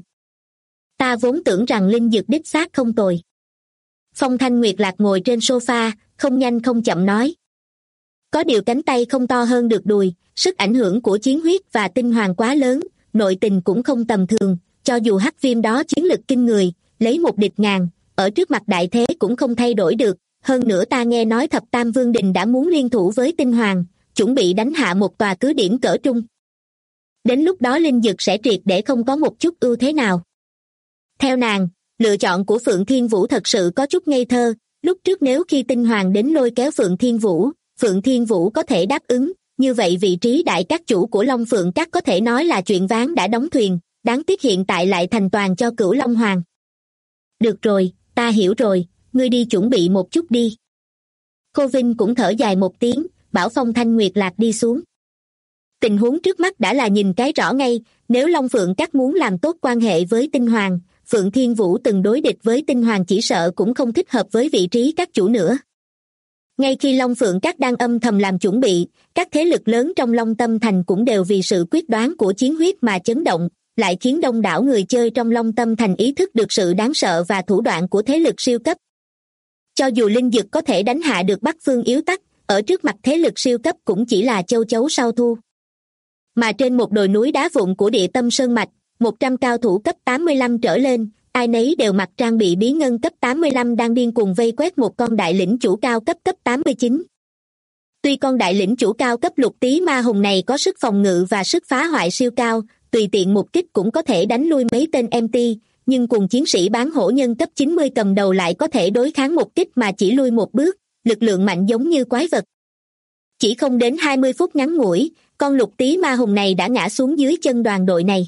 Ta vốn tưởng rằng linh dược đích xác không tồi. Phong Thanh Nguyệt Lạc ngồi trên sofa, không nhanh không chậm nói. Có điều cánh tay không to hơn được đùi, sức ảnh hưởng của chiến huyết và tinh hoàng quá lớn, nội tình cũng không tầm thường, cho dù hắc viêm đó chiến lực kinh người, lấy một địch ngàn, ở trước mặt đại thế cũng không thay đổi được. Hơn nữa ta nghe nói Thập Tam Vương Đình đã muốn liên thủ với tinh hoàng, chuẩn bị đánh hạ một tòa cứ điểm cỡ trung. Đến lúc đó linh dực sẽ triệt để không có một chút ưu thế nào. Theo nàng, lựa chọn của Phượng Thiên Vũ thật sự có chút ngây thơ, lúc trước nếu khi tinh hoàng đến lôi kéo Phượng Thiên Vũ có thể đáp ứng, như vậy vị trí đại các chủ của Long Phượng Các có thể nói là chuyện ván đã đóng thuyền, đáng tiếc hiện tại lại thành toàn cho Cửu Long Hoàng. Được rồi, ta hiểu rồi, ngươi đi chuẩn bị một chút đi. Cô Vinh cũng thở dài một tiếng, bảo Phong Thanh Nguyệt Lạc đi xuống. Tình huống trước mắt đã là nhìn cái rõ ngay, nếu Long Phượng Các muốn làm tốt quan hệ với tinh hoàng, Phượng Thiên Vũ từng đối địch với tinh hoàng chỉ sợ cũng không thích hợp với vị trí các chủ nữa. Ngay khi Long Phượng Các đang âm thầm làm chuẩn bị, các thế lực lớn trong Long Tâm Thành cũng đều vì sự quyết đoán của chiến huyết mà chấn động, lại khiến đông đảo người chơi trong Long Tâm Thành ý thức được sự đáng sợ và thủ đoạn của thế lực siêu cấp. Cho dù linh dực có thể đánh hạ được Bắc Phương Yếu Tắc, ở trước mặt thế lực siêu cấp cũng chỉ là châu chấu sau thu. Mà trên một đồi núi đá vụn của Địa Tâm Sơn Mạch, 100 cao thủ cấp 85 trở lên, ai nấy đều mặc trang bị bí ngân cấp 85 đang điên cuồng vây quét một con đại lĩnh chủ cao cấp 89. Tuy con đại lĩnh chủ cao cấp lục tý ma hùng này có sức phòng ngự và sức phá hoại siêu cao, tùy tiện một kích cũng có thể đánh lui mấy tên MT, nhưng cùng chiến sĩ bán hổ nhân cấp 90 cầm đầu lại có thể đối kháng một kích mà chỉ lui một bước, lực lượng mạnh giống như quái vật. Chỉ không đến 20 phút ngắn ngủi, con lục tý ma hùng này đã ngã xuống dưới chân đoàn đội này.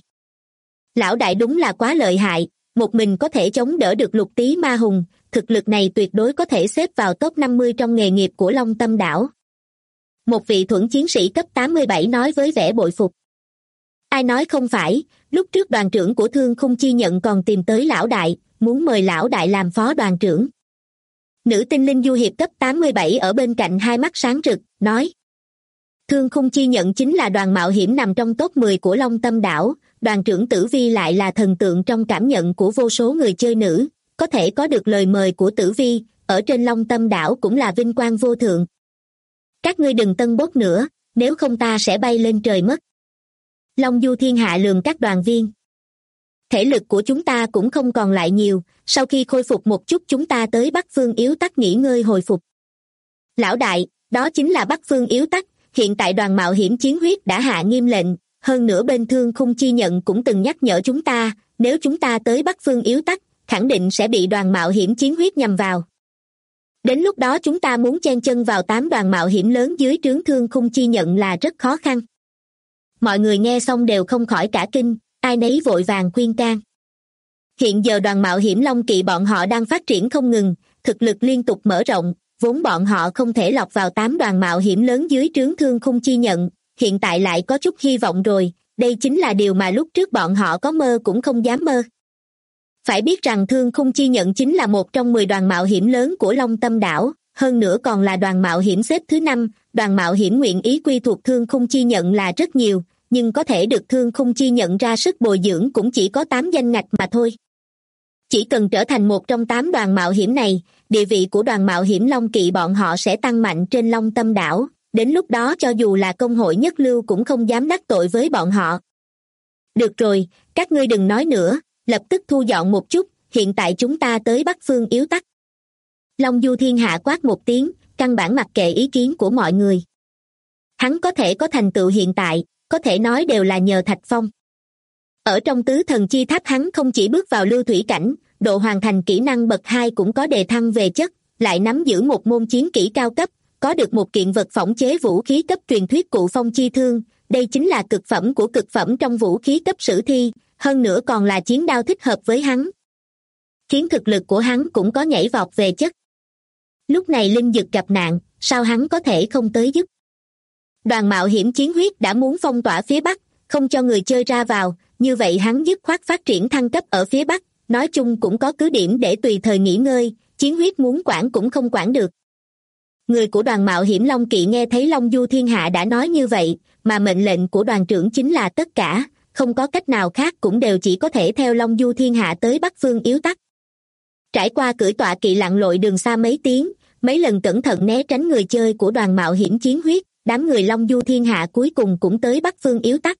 Lão đại đúng là quá lợi hại, một mình có thể chống đỡ được lục tý ma hùng, thực lực này tuyệt đối có thể xếp vào top 50 trong nghề nghiệp của Long Tâm đảo. Một vị thuẫn chiến sĩ cấp 87 nói với vẻ bội phục. Ai nói không phải, lúc trước đoàn trưởng của Thương Khung Chi Nhận còn tìm tới lão đại, muốn mời lão đại làm phó đoàn trưởng. Nữ tinh linh du hiệp cấp 87 ở bên cạnh hai mắt sáng rực, nói. Thương Khung Chi Nhận chính là đoàn mạo hiểm nằm trong top 10 của Long Tâm đảo, đoàn trưởng Tử Vi lại là thần tượng trong cảm nhận của vô số người chơi nữ, có thể có được lời mời của Tử Vi, ở trên Long Tâm đảo cũng là vinh quang vô thượng. Các ngươi đừng tân bốc nữa, nếu không ta sẽ bay lên trời mất. Long Du Thiên Hạ lườm các đoàn viên. Thể lực của chúng ta cũng không còn lại nhiều, sau khi khôi phục một chút chúng ta tới Bắc Phương Yếu Tắc nghỉ ngơi hồi phục. Lão đại, đó chính là Bắc Phương Yếu Tắc, hiện tại đoàn mạo hiểm chiến huyết đã hạ nghiêm lệnh, hơn nữa bên Thương Khung Chi Nhận cũng từng nhắc nhở chúng ta, nếu chúng ta tới Bắc Phương Yếu Tắc, khẳng định sẽ bị đoàn mạo hiểm chiến huyết nhằm vào. Đến lúc đó chúng ta muốn chen chân vào 8 đoàn mạo hiểm lớn dưới trướng Thương Khung Chi Nhận là rất khó khăn. Mọi người nghe xong đều không khỏi cả kinh, ai nấy vội vàng khuyên can. Hiện giờ đoàn mạo hiểm Long Kỵ bọn họ đang phát triển không ngừng, thực lực liên tục mở rộng, vốn bọn họ không thể lọt vào 8 đoàn mạo hiểm lớn dưới trướng Thương Khung Chi Nhận, hiện tại lại có chút hy vọng rồi, đây chính là điều mà lúc trước bọn họ có mơ cũng không dám mơ. Phải biết rằng Thương Khung Chi Nhận chính là một trong 10 đoàn mạo hiểm lớn của Long Tâm đảo, hơn nữa còn là đoàn mạo hiểm xếp thứ 5, đoàn mạo hiểm nguyện ý quy thuộc Thương Khung Chi Nhận là rất nhiều, nhưng có thể được Thương Khung Chi Nhận ra sức bồi dưỡng cũng chỉ có 8 danh ngạch mà thôi. Chỉ cần trở thành một trong 8 đoàn mạo hiểm này, địa vị của đoàn mạo hiểm Long Kỵ bọn họ sẽ tăng mạnh trên Long Tâm đảo, đến lúc đó cho dù là công hội nhất lưu cũng không dám đắc tội với bọn họ. Được rồi, các ngươi đừng nói nữa, lập tức thu dọn một chút, hiện tại chúng ta tới Bắc Phương Yếu Tắc. Long Du Thiên Hạ quát một tiếng, căn bản mặc kệ ý kiến của mọi người. Hắn có thể có thành tựu hiện tại, có thể nói đều là nhờ Thạch Phong. Ở trong tứ thần chi tháp hắn không chỉ bước vào lưu thủy cảnh, độ hoàn thành kỹ năng bậc 2 cũng có đề thăng về chất, lại nắm giữ một môn chiến kỹ cao cấp, có được một kiện vật phỏng chế vũ khí cấp truyền thuyết Cụ Phong Chi Thương, đây chính là cực phẩm của cực phẩm trong vũ khí cấp sử thi, hơn nữa còn là chiến đao thích hợp với hắn. Khiến thực lực của hắn cũng có nhảy vọt về chất. Lúc này linh dực gặp nạn, sao hắn có thể không tới giúp? Đoàn mạo hiểm chiến huyết đã muốn phong tỏa phía Bắc, không cho người chơi ra vào, như vậy hắn dứt khoát phát triển thăng cấp ở phía Bắc, nói chung cũng có cứ điểm để tùy thời nghỉ ngơi, chiến huyết muốn quản cũng không quản được. Người của đoàn mạo hiểm Long Kỵ nghe thấy Long Du Thiên Hạ đã nói như vậy, mà mệnh lệnh của đoàn trưởng chính là tất cả, không có cách nào khác cũng đều chỉ có thể theo Long Du Thiên Hạ tới Bắc Phương Yếu Tắc. Trải qua cưỡi tọa kỵ lặn lội đường xa mấy tiếng, mấy lần cẩn thận né tránh người chơi của đoàn mạo hiểm chiến huyết, đám người Long Du Thiên Hạ cuối cùng cũng tới Bắc Phương Yếu Tắc.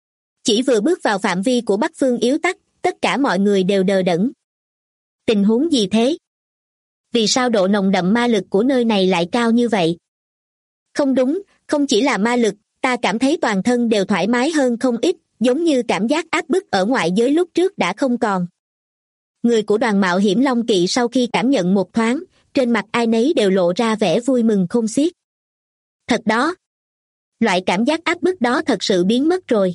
Chỉ vừa bước vào phạm vi của Bắc Phương Yếu Tắc, tất cả mọi người đều đờ đẫn. Tình huống gì thế? Vì sao độ nồng đậm ma lực của nơi này lại cao như vậy? Không đúng, không chỉ là ma lực, ta cảm thấy toàn thân đều thoải mái hơn không ít, giống như cảm giác áp bức ở ngoại giới lúc trước đã không còn. Người của đoàn mạo hiểm Long Kỵ sau khi cảm nhận một thoáng, trên mặt ai nấy đều lộ ra vẻ vui mừng khôn xiết. Thật đó! Loại cảm giác áp bức đó thật sự biến mất rồi.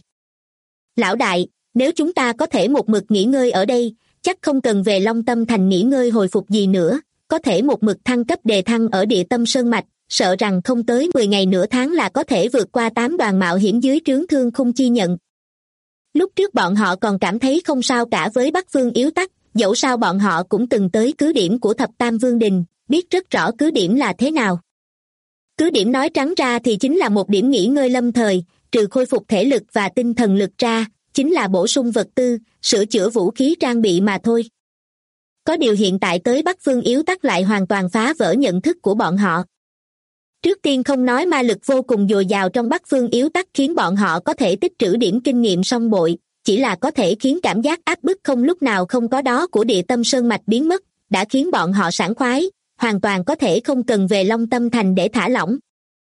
Lão đại, nếu chúng ta có thể một mực nghỉ ngơi ở đây, chắc không cần về Long Tâm Thành nghỉ ngơi hồi phục gì nữa, có thể một mực thăng cấp đề thăng ở địa tâm sơn mạch, sợ rằng không tới 10 ngày nửa tháng là có thể vượt qua 8 đoàn mạo hiểm dưới trướng Thương Khung Chi Nhận. Lúc trước bọn họ còn cảm thấy không sao cả với Bắc Phương Yếu Tắc, dẫu sao bọn họ cũng từng tới cứ điểm của Thập Tam Vương Đình, biết rất rõ cứ điểm là thế nào. Cứ điểm nói trắng ra thì chính là một điểm nghỉ ngơi lâm thời, trừ khôi phục thể lực và tinh thần lực ra, chính là bổ sung vật tư, sửa chữa vũ khí trang bị mà thôi. Có điều hiện tại tới Bắc Phương Yếu Tắc lại hoàn toàn phá vỡ nhận thức của bọn họ. Trước tiên không nói ma lực vô cùng dồi dào trong Bắc Phương Yếu Tắc khiến bọn họ có thể tích trữ điểm kinh nghiệm song bội, chỉ là có thể khiến cảm giác áp bức không lúc nào không có đó của địa tâm sơn mạch biến mất, đã khiến bọn họ sảng khoái, hoàn toàn có thể không cần về Long Tâm Thành để thả lỏng.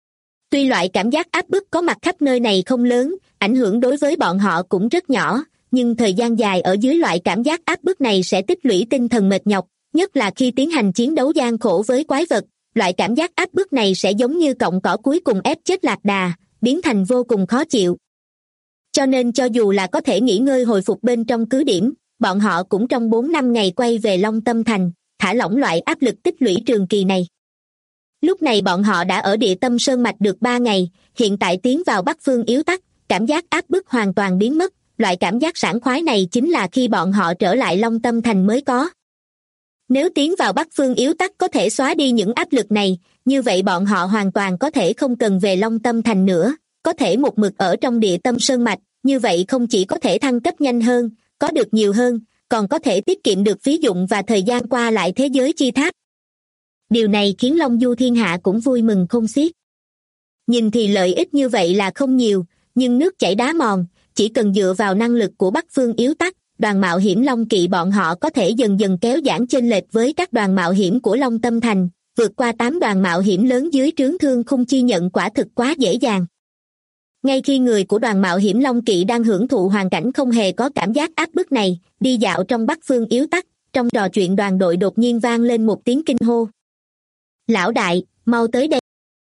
Tuy loại cảm giác áp bức có mặt khắp nơi này không lớn, ảnh hưởng đối với bọn họ cũng rất nhỏ, nhưng thời gian dài ở dưới loại cảm giác áp bức này sẽ tích lũy tinh thần mệt nhọc, nhất là khi tiến hành chiến đấu gian khổ với quái vật, loại cảm giác áp bức này sẽ giống như cọng cỏ cuối cùng ép chết lạc đà, biến thành vô cùng khó chịu. Cho nên cho dù là có thể nghỉ ngơi hồi phục bên trong cứ điểm, bọn họ cũng trong 4-5 ngày quay về Long Tâm Thành, thả lỏng loại áp lực tích lũy trường kỳ này. Lúc này bọn họ đã ở địa tâm sơn mạch được 3 ngày, hiện tại tiến vào Bắc Phương Yếu Tắc, cảm giác áp bức hoàn toàn biến mất, loại cảm giác sảng khoái này chính là khi bọn họ trở lại Long Tâm Thành mới có. Nếu tiến vào Bắc Phương Yếu Tắc có thể xóa đi những áp lực này, như vậy bọn họ hoàn toàn có thể không cần về Long Tâm Thành nữa, có thể một mực ở trong địa tâm sơn mạch, như vậy không chỉ có thể thăng cấp nhanh hơn, có được nhiều hơn, còn có thể tiết kiệm được phí dụng và thời gian qua lại thế giới chi tháp. Điều này khiến Long Du Thiên Hạ cũng vui mừng không xiết. Nhìn thì lợi ích như vậy là không nhiều, nhưng nước chảy đá mòn, chỉ cần dựa vào năng lực của Bắc Phương Yếu Tắc, đoàn mạo hiểm Long Kỵ bọn họ có thể dần dần kéo giãn chênh lệch với các đoàn mạo hiểm của Long Tâm Thành, vượt qua 8 đoàn mạo hiểm lớn dưới trướng Thương Khung Chi Nhận quả thực quá dễ dàng. Ngay khi người của đoàn mạo hiểm Long Kỵ đang hưởng thụ hoàn cảnh không hề có cảm giác áp bức này, đi dạo trong Bắc Phương Yếu Tắc, trong trò chuyện đoàn đội đột nhiên vang lên một tiếng kinh hô. Lão đại, mau tới đây.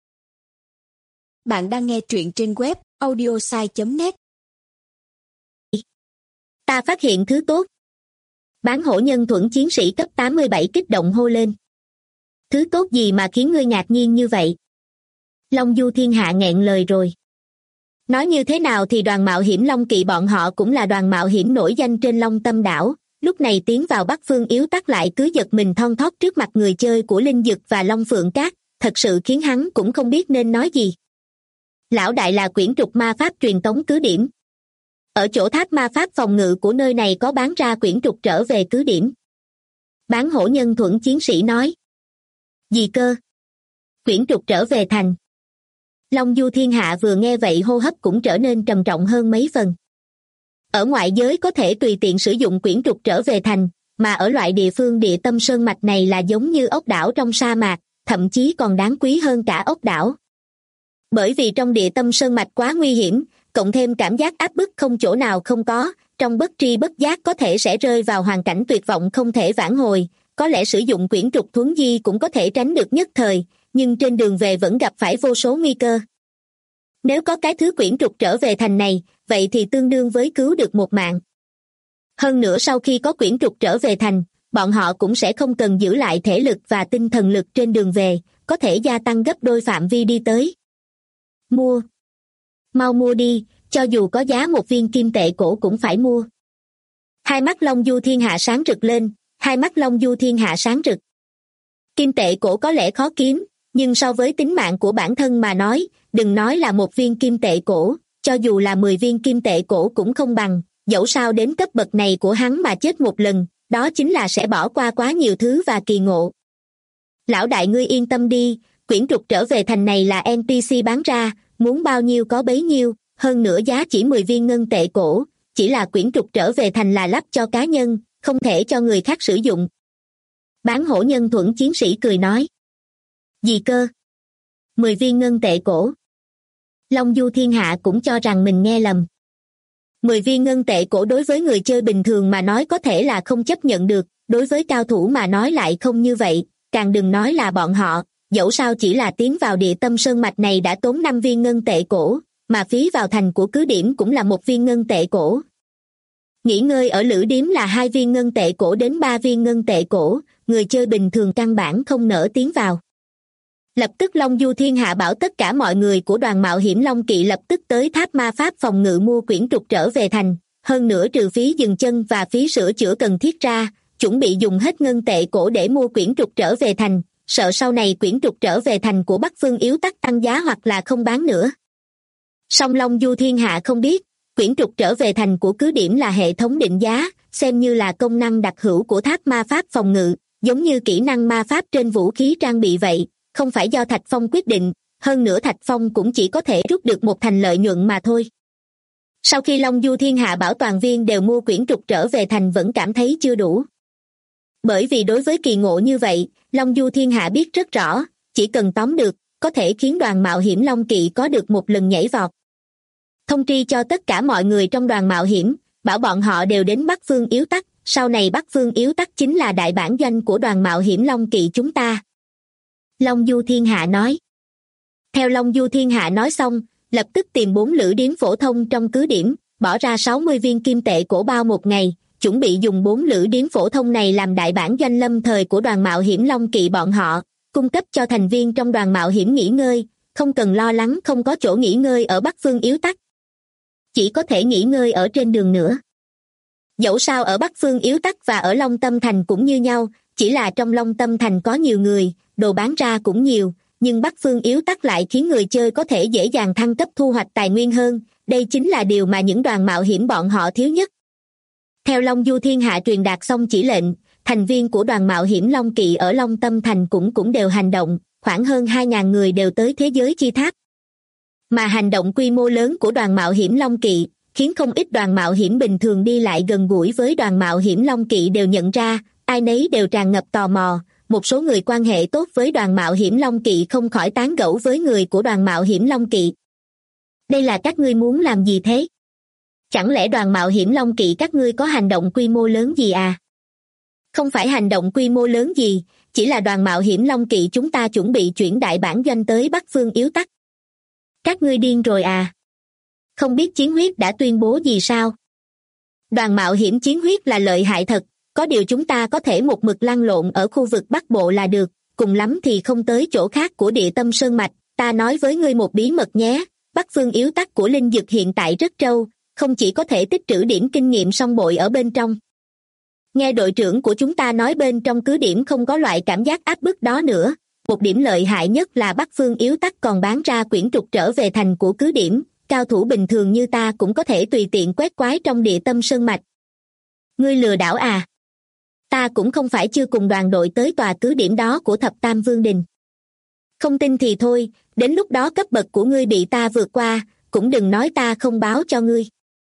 Bạn đang nghe truyện trên web audiosai.net. Ta phát hiện thứ tốt. Bán hổ nhân thuẫn chiến sĩ cấp 87 kích động hô lên. Thứ tốt gì mà khiến ngươi ngạc nhiên như vậy? Long Du Thiên Hạ nghẹn lời rồi. Nói như thế nào thì đoàn mạo hiểm Long Kỵ bọn họ cũng là đoàn mạo hiểm nổi danh trên Long Tâm đảo, lúc này tiến vào Bắc Phương Yếu Tắc lại cứ giật mình thon thót trước mặt người chơi của Linh Dực và Long Phượng Cát, thật sự khiến hắn cũng không biết nên nói gì. Lão đại là quyển trục ma pháp truyền tống cứ điểm. Ở chỗ tháp ma pháp phòng ngự của nơi này có bán ra quyển trục trở về cứ điểm. Bán hổ nhân thuẫn chiến sĩ nói. Gì cơ? Quyển trục trở về thành. Long Du Thiên Hạ vừa nghe vậy hô hấp cũng trở nên trầm trọng hơn mấy phần. Ở ngoại giới có thể tùy tiện sử dụng quyển trục trở về thành, mà ở loại địa phương địa tâm sơn mạch này là giống như ốc đảo trong sa mạc, thậm chí còn đáng quý hơn cả ốc đảo. Bởi vì trong địa tâm sơn mạch quá nguy hiểm, cộng thêm cảm giác áp bức không chỗ nào không có, trong bất tri bất giác có thể sẽ rơi vào hoàn cảnh tuyệt vọng không thể vãn hồi, có lẽ sử dụng quyển trục thuấn di cũng có thể tránh được nhất thời, nhưng trên đường về vẫn gặp phải vô số nguy cơ. Nếu có cái thứ quyển trục trở về thành này, vậy thì tương đương với cứu được một mạng. Hơn nữa sau khi có quyển trục trở về thành, bọn họ cũng sẽ không cần giữ lại thể lực và tinh thần lực trên đường về, có thể gia tăng gấp đôi phạm vi đi tới. Mua. Mau mua đi, cho dù có giá một viên kim tệ cổ cũng phải mua. Hai mắt Long Du Thiên Hạ sáng rực lên, hai mắt Long Du Thiên Hạ sáng rực. Kim tệ cổ có lẽ khó kiếm, nhưng so với tính mạng của bản thân mà nói, đừng nói là một viên kim tệ cổ, cho dù là 10 viên kim tệ cổ cũng không bằng, dẫu sao đến cấp bậc này của hắn mà chết một lần, đó chính là sẽ bỏ qua quá nhiều thứ và kỳ ngộ. Lão đại ngươi yên tâm đi, quyển trục trở về thành này là NPC bán ra, muốn bao nhiêu có bấy nhiêu, hơn nữa giá chỉ 10 viên ngân tệ cổ, chỉ là quyển trục trở về thành là lắp cho cá nhân, không thể cho người khác sử dụng. Bán hổ nhân thuẫn chiến sĩ cười nói. Gì cơ? 10 viên ngân tệ cổ. Long Du Thiên Hạ cũng cho rằng mình nghe lầm. 10 viên ngân tệ cổ đối với người chơi bình thường mà nói có thể là không chấp nhận được, đối với cao thủ mà nói lại không như vậy, càng đừng nói là bọn họ, dẫu sao chỉ là tiến vào địa tâm sơn mạch này đã tốn 5 viên ngân tệ cổ, mà phí vào thành của cứ điểm cũng là 1 viên ngân tệ cổ. Nghỉ ngơi ở lữ điếm là 2 viên ngân tệ cổ đến 3 viên ngân tệ cổ, người chơi bình thường căn bản không nỡ tiến vào. Lập tức Long Du Thiên Hạ bảo tất cả mọi người của đoàn mạo hiểm Long Kỵ lập tức tới tháp ma pháp phòng ngự mua quyển trục trở về thành, hơn nữa trừ phí dừng chân và phí sửa chữa cần thiết ra, chuẩn bị dùng hết ngân tệ cổ để mua quyển trục trở về thành, sợ sau này quyển trục trở về thành của Bắc Phương Yếu Tắc tăng giá hoặc là không bán nữa. Song Long Du Thiên Hạ không biết, quyển trục trở về thành của cứ điểm là hệ thống định giá, xem như là công năng đặc hữu của tháp ma pháp phòng ngự, giống như kỹ năng ma pháp trên vũ khí trang bị vậy, không phải do Thạch Phong quyết định, hơn nữa Thạch Phong cũng chỉ có thể rút được một thành lợi nhuận mà thôi. Sau khi Long Du Thiên Hạ bảo toàn viên đều mua quyển trục trở về thành vẫn cảm thấy chưa đủ. Bởi vì đối với kỳ ngộ như vậy, Long Du Thiên Hạ biết rất rõ, chỉ cần tóm được, có thể khiến đoàn mạo hiểm Long Kỵ có được một lần nhảy vọt. Thông tri cho tất cả mọi người trong đoàn mạo hiểm, bảo bọn họ đều đến Bắc Phương Yếu Tắc, sau này Bắc Phương Yếu Tắc chính là đại bản doanh của đoàn mạo hiểm Long Kỵ chúng ta. Long Du Thiên Hạ nói. Theo Long Du Thiên Hạ nói xong, lập tức tìm 4 lữ điếm phổ thông trong cứ điểm, bỏ ra 60 viên kim tệ cổ bao một ngày, chuẩn bị dùng 4 lữ điếm phổ thông này làm đại bản doanh lâm thời của đoàn mạo hiểm Long Kỵ bọn họ, cung cấp cho thành viên trong đoàn mạo hiểm nghỉ ngơi, không cần lo lắng không có chỗ nghỉ ngơi ở Bắc Phương Yếu Tắc. Chỉ có thể nghỉ ngơi ở trên đường nữa. Dẫu sao ở Bắc Phương Yếu Tắc và ở Long Tâm Thành cũng như nhau, chỉ là trong Long Tâm Thành có nhiều người, đồ bán ra cũng nhiều, nhưng Bắc Phương Yếu Tắc lại khiến người chơi có thể dễ dàng thăng cấp thu hoạch tài nguyên hơn, đây chính là điều mà những đoàn mạo hiểm bọn họ thiếu nhất. Theo Long Du Thiên Hạ truyền đạt xong chỉ lệnh, thành viên của đoàn mạo hiểm Long Kỵ ở Long Tâm Thành cũng đều hành động, khoảng hơn 2.000 người đều tới thế giới chi tháp. Mà hành động quy mô lớn của đoàn mạo hiểm Long Kỵ, khiến không ít đoàn mạo hiểm bình thường đi lại gần gũi với đoàn mạo hiểm Long Kỵ đều nhận ra, ai nấy đều tràn ngập tò mò, một số người quan hệ tốt với đoàn mạo hiểm Long Kỵ không khỏi tán gẫu với người của đoàn mạo hiểm Long Kỵ. Đây là các ngươi muốn làm gì thế? Chẳng lẽ đoàn mạo hiểm Long Kỵ các ngươi có hành động quy mô lớn gì à? Không phải hành động quy mô lớn gì, chỉ là đoàn mạo hiểm Long Kỵ chúng ta chuẩn bị chuyển đại bản doanh tới Bắc Phương Yếu Tắc. Các ngươi điên rồi à? Không biết Chiến Huyết đã tuyên bố gì sao? Đoàn mạo hiểm Chiến Huyết là lợi hại thật, có điều chúng ta có thể một mực lăn lộn ở khu vực Bắc Bộ là được, cùng lắm thì không tới chỗ khác của Địa Tâm Sơn Mạch. Ta nói với ngươi một bí mật nhé, Bắc Phương Yếu Tắc của Linh Dực hiện tại rất trâu, không chỉ có thể tích trữ điểm kinh nghiệm song bội ở bên trong. Nghe đội trưởng của chúng ta nói bên trong cứ điểm không có loại cảm giác áp bức đó nữa, một điểm lợi hại nhất là Bắc Phương Yếu Tắc còn bán ra quyển trục trở về thành của cứ điểm, cao thủ bình thường như ta cũng có thể tùy tiện quét quái trong Địa Tâm Sơn Mạch. Ngươi lừa đảo à? Ta cũng không phải chưa cùng đoàn đội tới tòa cứ điểm đó của Thập Tam Vương Đình. Không tin thì thôi, đến lúc đó cấp bậc của ngươi bị ta vượt qua, cũng đừng nói ta không báo cho ngươi.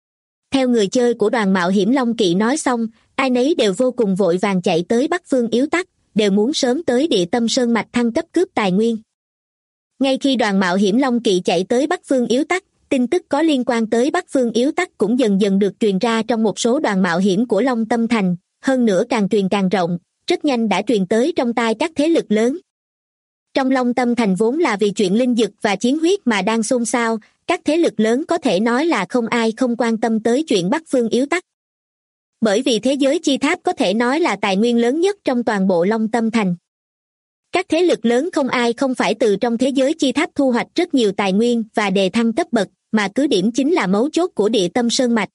Theo người chơi của đoàn mạo hiểm Long Kỵ nói xong, ai nấy đều vô cùng vội vàng chạy tới Bắc Phương Yếu Tắc, đều muốn sớm tới Địa Tâm Sơn Mạch thăng cấp cướp tài nguyên. Ngay khi đoàn mạo hiểm Long Kỵ chạy tới Bắc Phương Yếu Tắc, tin tức có liên quan tới Bắc Phương Yếu Tắc cũng dần dần được truyền ra trong một số đoàn mạo hiểm của Long Tâm Thành, hơn nữa càng truyền càng rộng, rất nhanh đã truyền tới trong tai các thế lực lớn. Trong Long Tâm Thành vốn là vì chuyện Linh Dực và Chiến Huyết mà đang xôn xao, các thế lực lớn có thể nói là không ai không quan tâm tới chuyện Bắc Phương Yếu Tắc. Bởi vì thế giới chi tháp có thể nói là tài nguyên lớn nhất trong toàn bộ Long Tâm Thành. Các thế lực lớn không ai không phải từ trong thế giới chi tháp thu hoạch rất nhiều tài nguyên và đề thăng cấp bậc, mà cứ điểm chính là mấu chốt của Địa Tâm Sơn Mạch.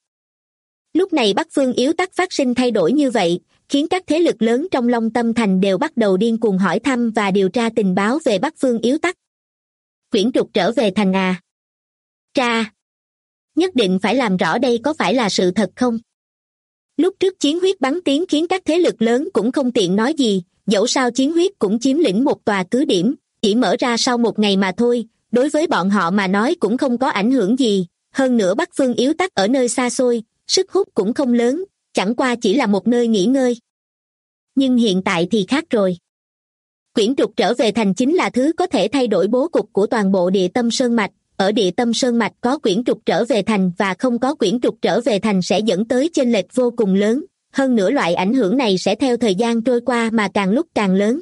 Lúc này Bắc Phương Yếu Tắc phát sinh thay đổi như vậy, khiến các thế lực lớn trong Long Tâm Thành đều bắt đầu điên cuồng hỏi thăm và điều tra tình báo về Bắc Phương Yếu Tắc. Quyển trục trở về thành à? Tra! Nhất định phải làm rõ đây có phải là sự thật không? Lúc trước Chiến Huyết bắn tiếng khiến các thế lực lớn cũng không tiện nói gì, dẫu sao Chiến Huyết cũng chiếm lĩnh một tòa cứ điểm, chỉ mở ra sau một ngày mà thôi, đối với bọn họ mà nói cũng không có ảnh hưởng gì, hơn nữa Bắc Phương Yếu Tắc ở nơi xa xôi, sức hút cũng không lớn, chẳng qua chỉ là một nơi nghỉ ngơi. Nhưng hiện tại thì khác rồi. Quyển trục trở về thành chính là thứ có thể thay đổi bố cục của toàn bộ Địa Tâm Sơn Mạch. Ở Địa Tâm Sơn Mạch có quyển trục trở về thành và không có quyển trục trở về thành sẽ dẫn tới chênh lệch vô cùng lớn, hơn nữa loại ảnh hưởng này sẽ theo thời gian trôi qua mà càng lúc càng lớn.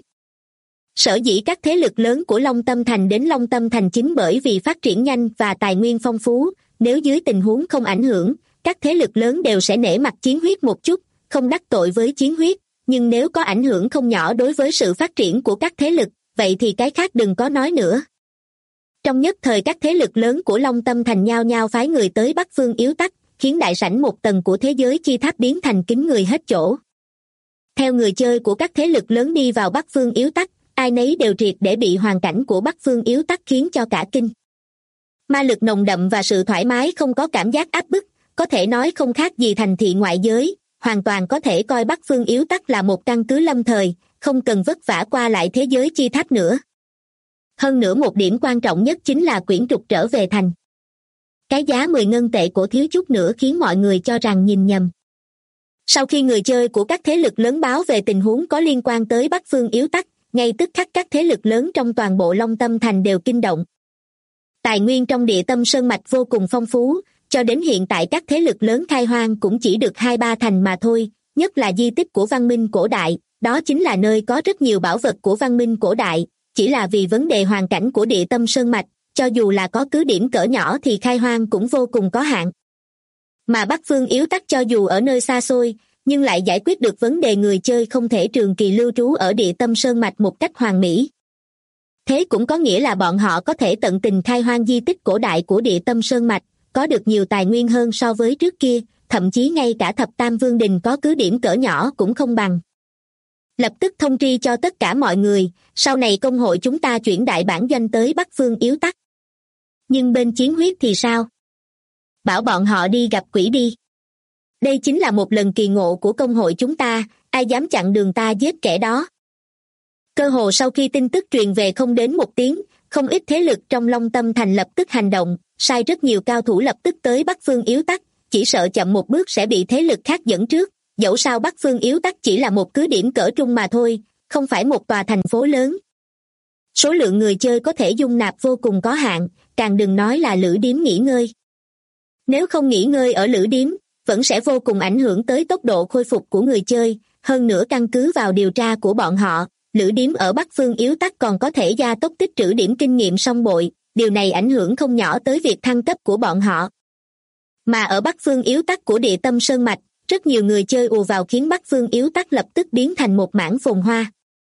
Sở dĩ các thế lực lớn của Long Tâm Thành đến Long Tâm Thành chính bởi vì phát triển nhanh và tài nguyên phong phú, nếu dưới tình huống không ảnh hưởng, các thế lực lớn đều sẽ nể mặt Chiến Huyết một chút, không đắc tội với Chiến Huyết, nhưng nếu có ảnh hưởng không nhỏ đối với sự phát triển của các thế lực, vậy thì cái khác đừng có nói nữa. Trong nhất thời các thế lực lớn của Long Tâm Thành nhao nhao phái người tới Bắc Phương Yếu Tắc, khiến đại sảnh một tầng của thế giới chi tháp biến thành kín người hết chỗ. Theo người chơi của các thế lực lớn đi vào Bắc Phương Yếu Tắc, ai nấy đều triệt để bị hoàn cảnh của Bắc Phương Yếu Tắc khiến cho cả kinh. Ma lực nồng đậm và sự thoải mái không có cảm giác áp bức, có thể nói không khác gì thành thị ngoại giới, hoàn toàn có thể coi Bắc Phương Yếu Tắc là một căn cứ lâm thời, không cần vất vả qua lại thế giới chi tháp nữa. Hơn nữa một điểm quan trọng nhất chính là quyển trục trở về thành. Cái giá 10 ngân tệ cổ thiếu chút nữa khiến mọi người cho rằng nhìn nhầm. Sau khi người chơi của các thế lực lớn báo về tình huống có liên quan tới Bắc Phương Yếu Tắc, ngay tức khắc các thế lực lớn trong toàn bộ Long Tâm Thành đều kinh động. Tài nguyên trong Địa Tâm Sơn Mạch vô cùng phong phú, cho đến hiện tại các thế lực lớn khai hoang cũng chỉ được 2-3 thành mà thôi, nhất là di tích của văn minh cổ đại, đó chính là nơi có rất nhiều bảo vật của văn minh cổ đại, chỉ là vì vấn đề hoàn cảnh của địa tâm sơn mạch, cho dù là có cứ điểm cỡ nhỏ thì khai hoang cũng vô cùng có hạn. Mà Bắc Phương Yếu Tắc cho dù ở nơi xa xôi, nhưng lại giải quyết được vấn đề người chơi không thể trường kỳ lưu trú ở địa tâm sơn mạch một cách hoàn mỹ. Thế cũng có nghĩa là bọn họ có thể tận tình khai hoang di tích cổ đại của địa tâm sơn mạch, có được nhiều tài nguyên hơn so với trước kia, thậm chí ngay cả Thập Tam Vương Đình có cứ điểm cỡ nhỏ cũng không bằng. Lập tức thông tri cho tất cả mọi người, sau này công hội chúng ta chuyển đại bản doanh tới Bắc Phương Yếu Tắc. Nhưng bên Chiến Huyết thì sao? Bảo bọn họ đi gặp quỷ đi. Đây chính là một lần kỳ ngộ của công hội chúng ta, ai dám chặn đường ta giết kẻ đó. Cơ hồ sau khi tin tức truyền về không đến một tiếng, không ít thế lực trong Long Tâm Thành lập tức hành động, sai rất nhiều cao thủ lập tức tới Bắc Phương Yếu Tắc, chỉ sợ chậm một bước sẽ bị thế lực khác dẫn trước. Dẫu sao Bắc Phương Yếu Tắc chỉ là một cứ điểm cỡ trung mà thôi, không phải một tòa thành phố lớn. Số lượng người chơi có thể dung nạp vô cùng có hạn, càng đừng nói là lữ điếm nghỉ ngơi. Nếu không nghỉ ngơi ở lữ điếm, vẫn sẽ vô cùng ảnh hưởng tới tốc độ khôi phục của người chơi, hơn nữa căn cứ vào điều tra của bọn họ, lữ điếm ở Bắc Phương Yếu Tắc còn có thể gia tốc tích trữ điểm kinh nghiệm song bội, điều này ảnh hưởng không nhỏ tới việc thăng cấp của bọn họ. Mà ở Bắc Phương Yếu Tắc của địa tâm sơn mạch, rất nhiều người chơi ùa vào khiến Bắc Phương Yếu Tắc lập tức biến thành một mảng phồn hoa.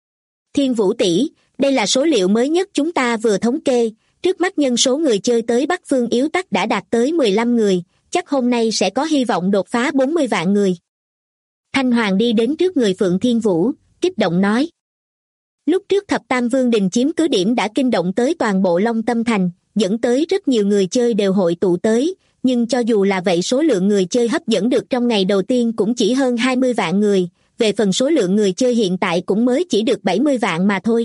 Thiên Vũ tỷ, đây là số liệu mới nhất chúng ta vừa thống kê, trước mắt nhân số người chơi tới Bắc Phương Yếu Tắc đã đạt tới 15 người, chắc hôm nay sẽ có hy vọng đột phá 40 vạn người. Thanh Hoàng đi đến trước người Phượng Thiên Vũ, kích động nói. Lúc trước Thập Tam Vương Đình chiếm cứ điểm đã kinh động tới toàn bộ Long Tâm Thành, dẫn tới rất nhiều người chơi đều hội tụ tới, nhưng cho dù là vậy số lượng người chơi hấp dẫn được trong ngày đầu tiên cũng chỉ hơn 20 vạn người, về phần số lượng người chơi hiện tại cũng mới chỉ được 70 vạn mà thôi.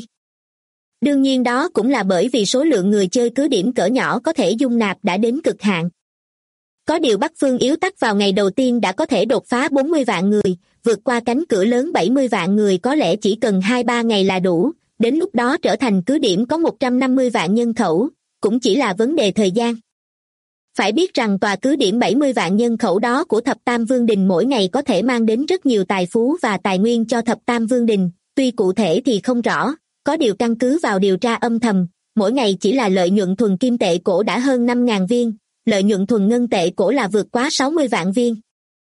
Đương nhiên đó cũng là bởi vì số lượng người chơi cứ điểm cỡ nhỏ có thể dung nạp đã đến cực hạn. Có điều Bắc Phương Yếu Tắc vào ngày đầu tiên đã có thể đột phá 40 vạn người, vượt qua cánh cửa lớn 70 vạn người có lẽ chỉ cần 2-3 ngày là đủ, đến lúc đó trở thành cứ điểm có 150 vạn nhân khẩu, cũng chỉ là vấn đề thời gian. Phải biết rằng tòa cứ điểm 70 vạn nhân khẩu đó của Thập Tam Vương Đình mỗi ngày có thể mang đến rất nhiều tài phú và tài nguyên cho Thập Tam Vương Đình, tuy cụ thể thì không rõ, có điều căn cứ vào điều tra âm thầm, mỗi ngày chỉ là lợi nhuận thuần kim tệ cổ đã hơn 5.000 viên, lợi nhuận thuần ngân tệ cổ là vượt quá 60 vạn viên.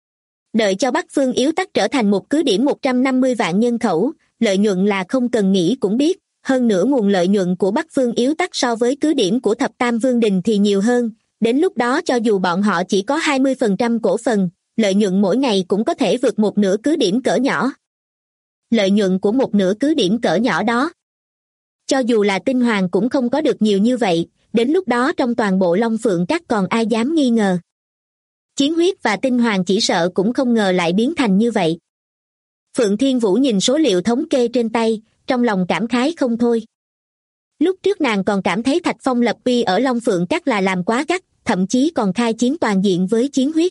Đợi cho Bắc Phương Yếu Tắc trở thành một cứ điểm 150 vạn nhân khẩu, lợi nhuận là không cần nghĩ cũng biết, hơn nữa nguồn lợi nhuận của Bắc Phương Yếu Tắc so với cứ điểm của Thập Tam Vương Đình thì nhiều hơn, đến lúc đó cho dù bọn họ chỉ có 20% cổ phần, lợi nhuận mỗi ngày cũng có thể vượt một nửa cứ điểm cỡ nhỏ. Lợi nhuận của một nửa cứ điểm cỡ nhỏ đó, cho dù là Tinh Hoàng cũng không có được nhiều như vậy, đến lúc đó trong toàn bộ Long Phượng Các còn ai dám nghi ngờ. Chiến Huyết và Tinh Hoàng chỉ sợ cũng không ngờ lại biến thành như vậy. Phượng Thiên Vũ nhìn số liệu thống kê trên tay, trong lòng cảm khái không thôi. Lúc trước nàng còn cảm thấy Thạch Phong lập uy ở Long Phượng Các là làm quá gắt, thậm chí còn khai chiến toàn diện với Chiến Huyết.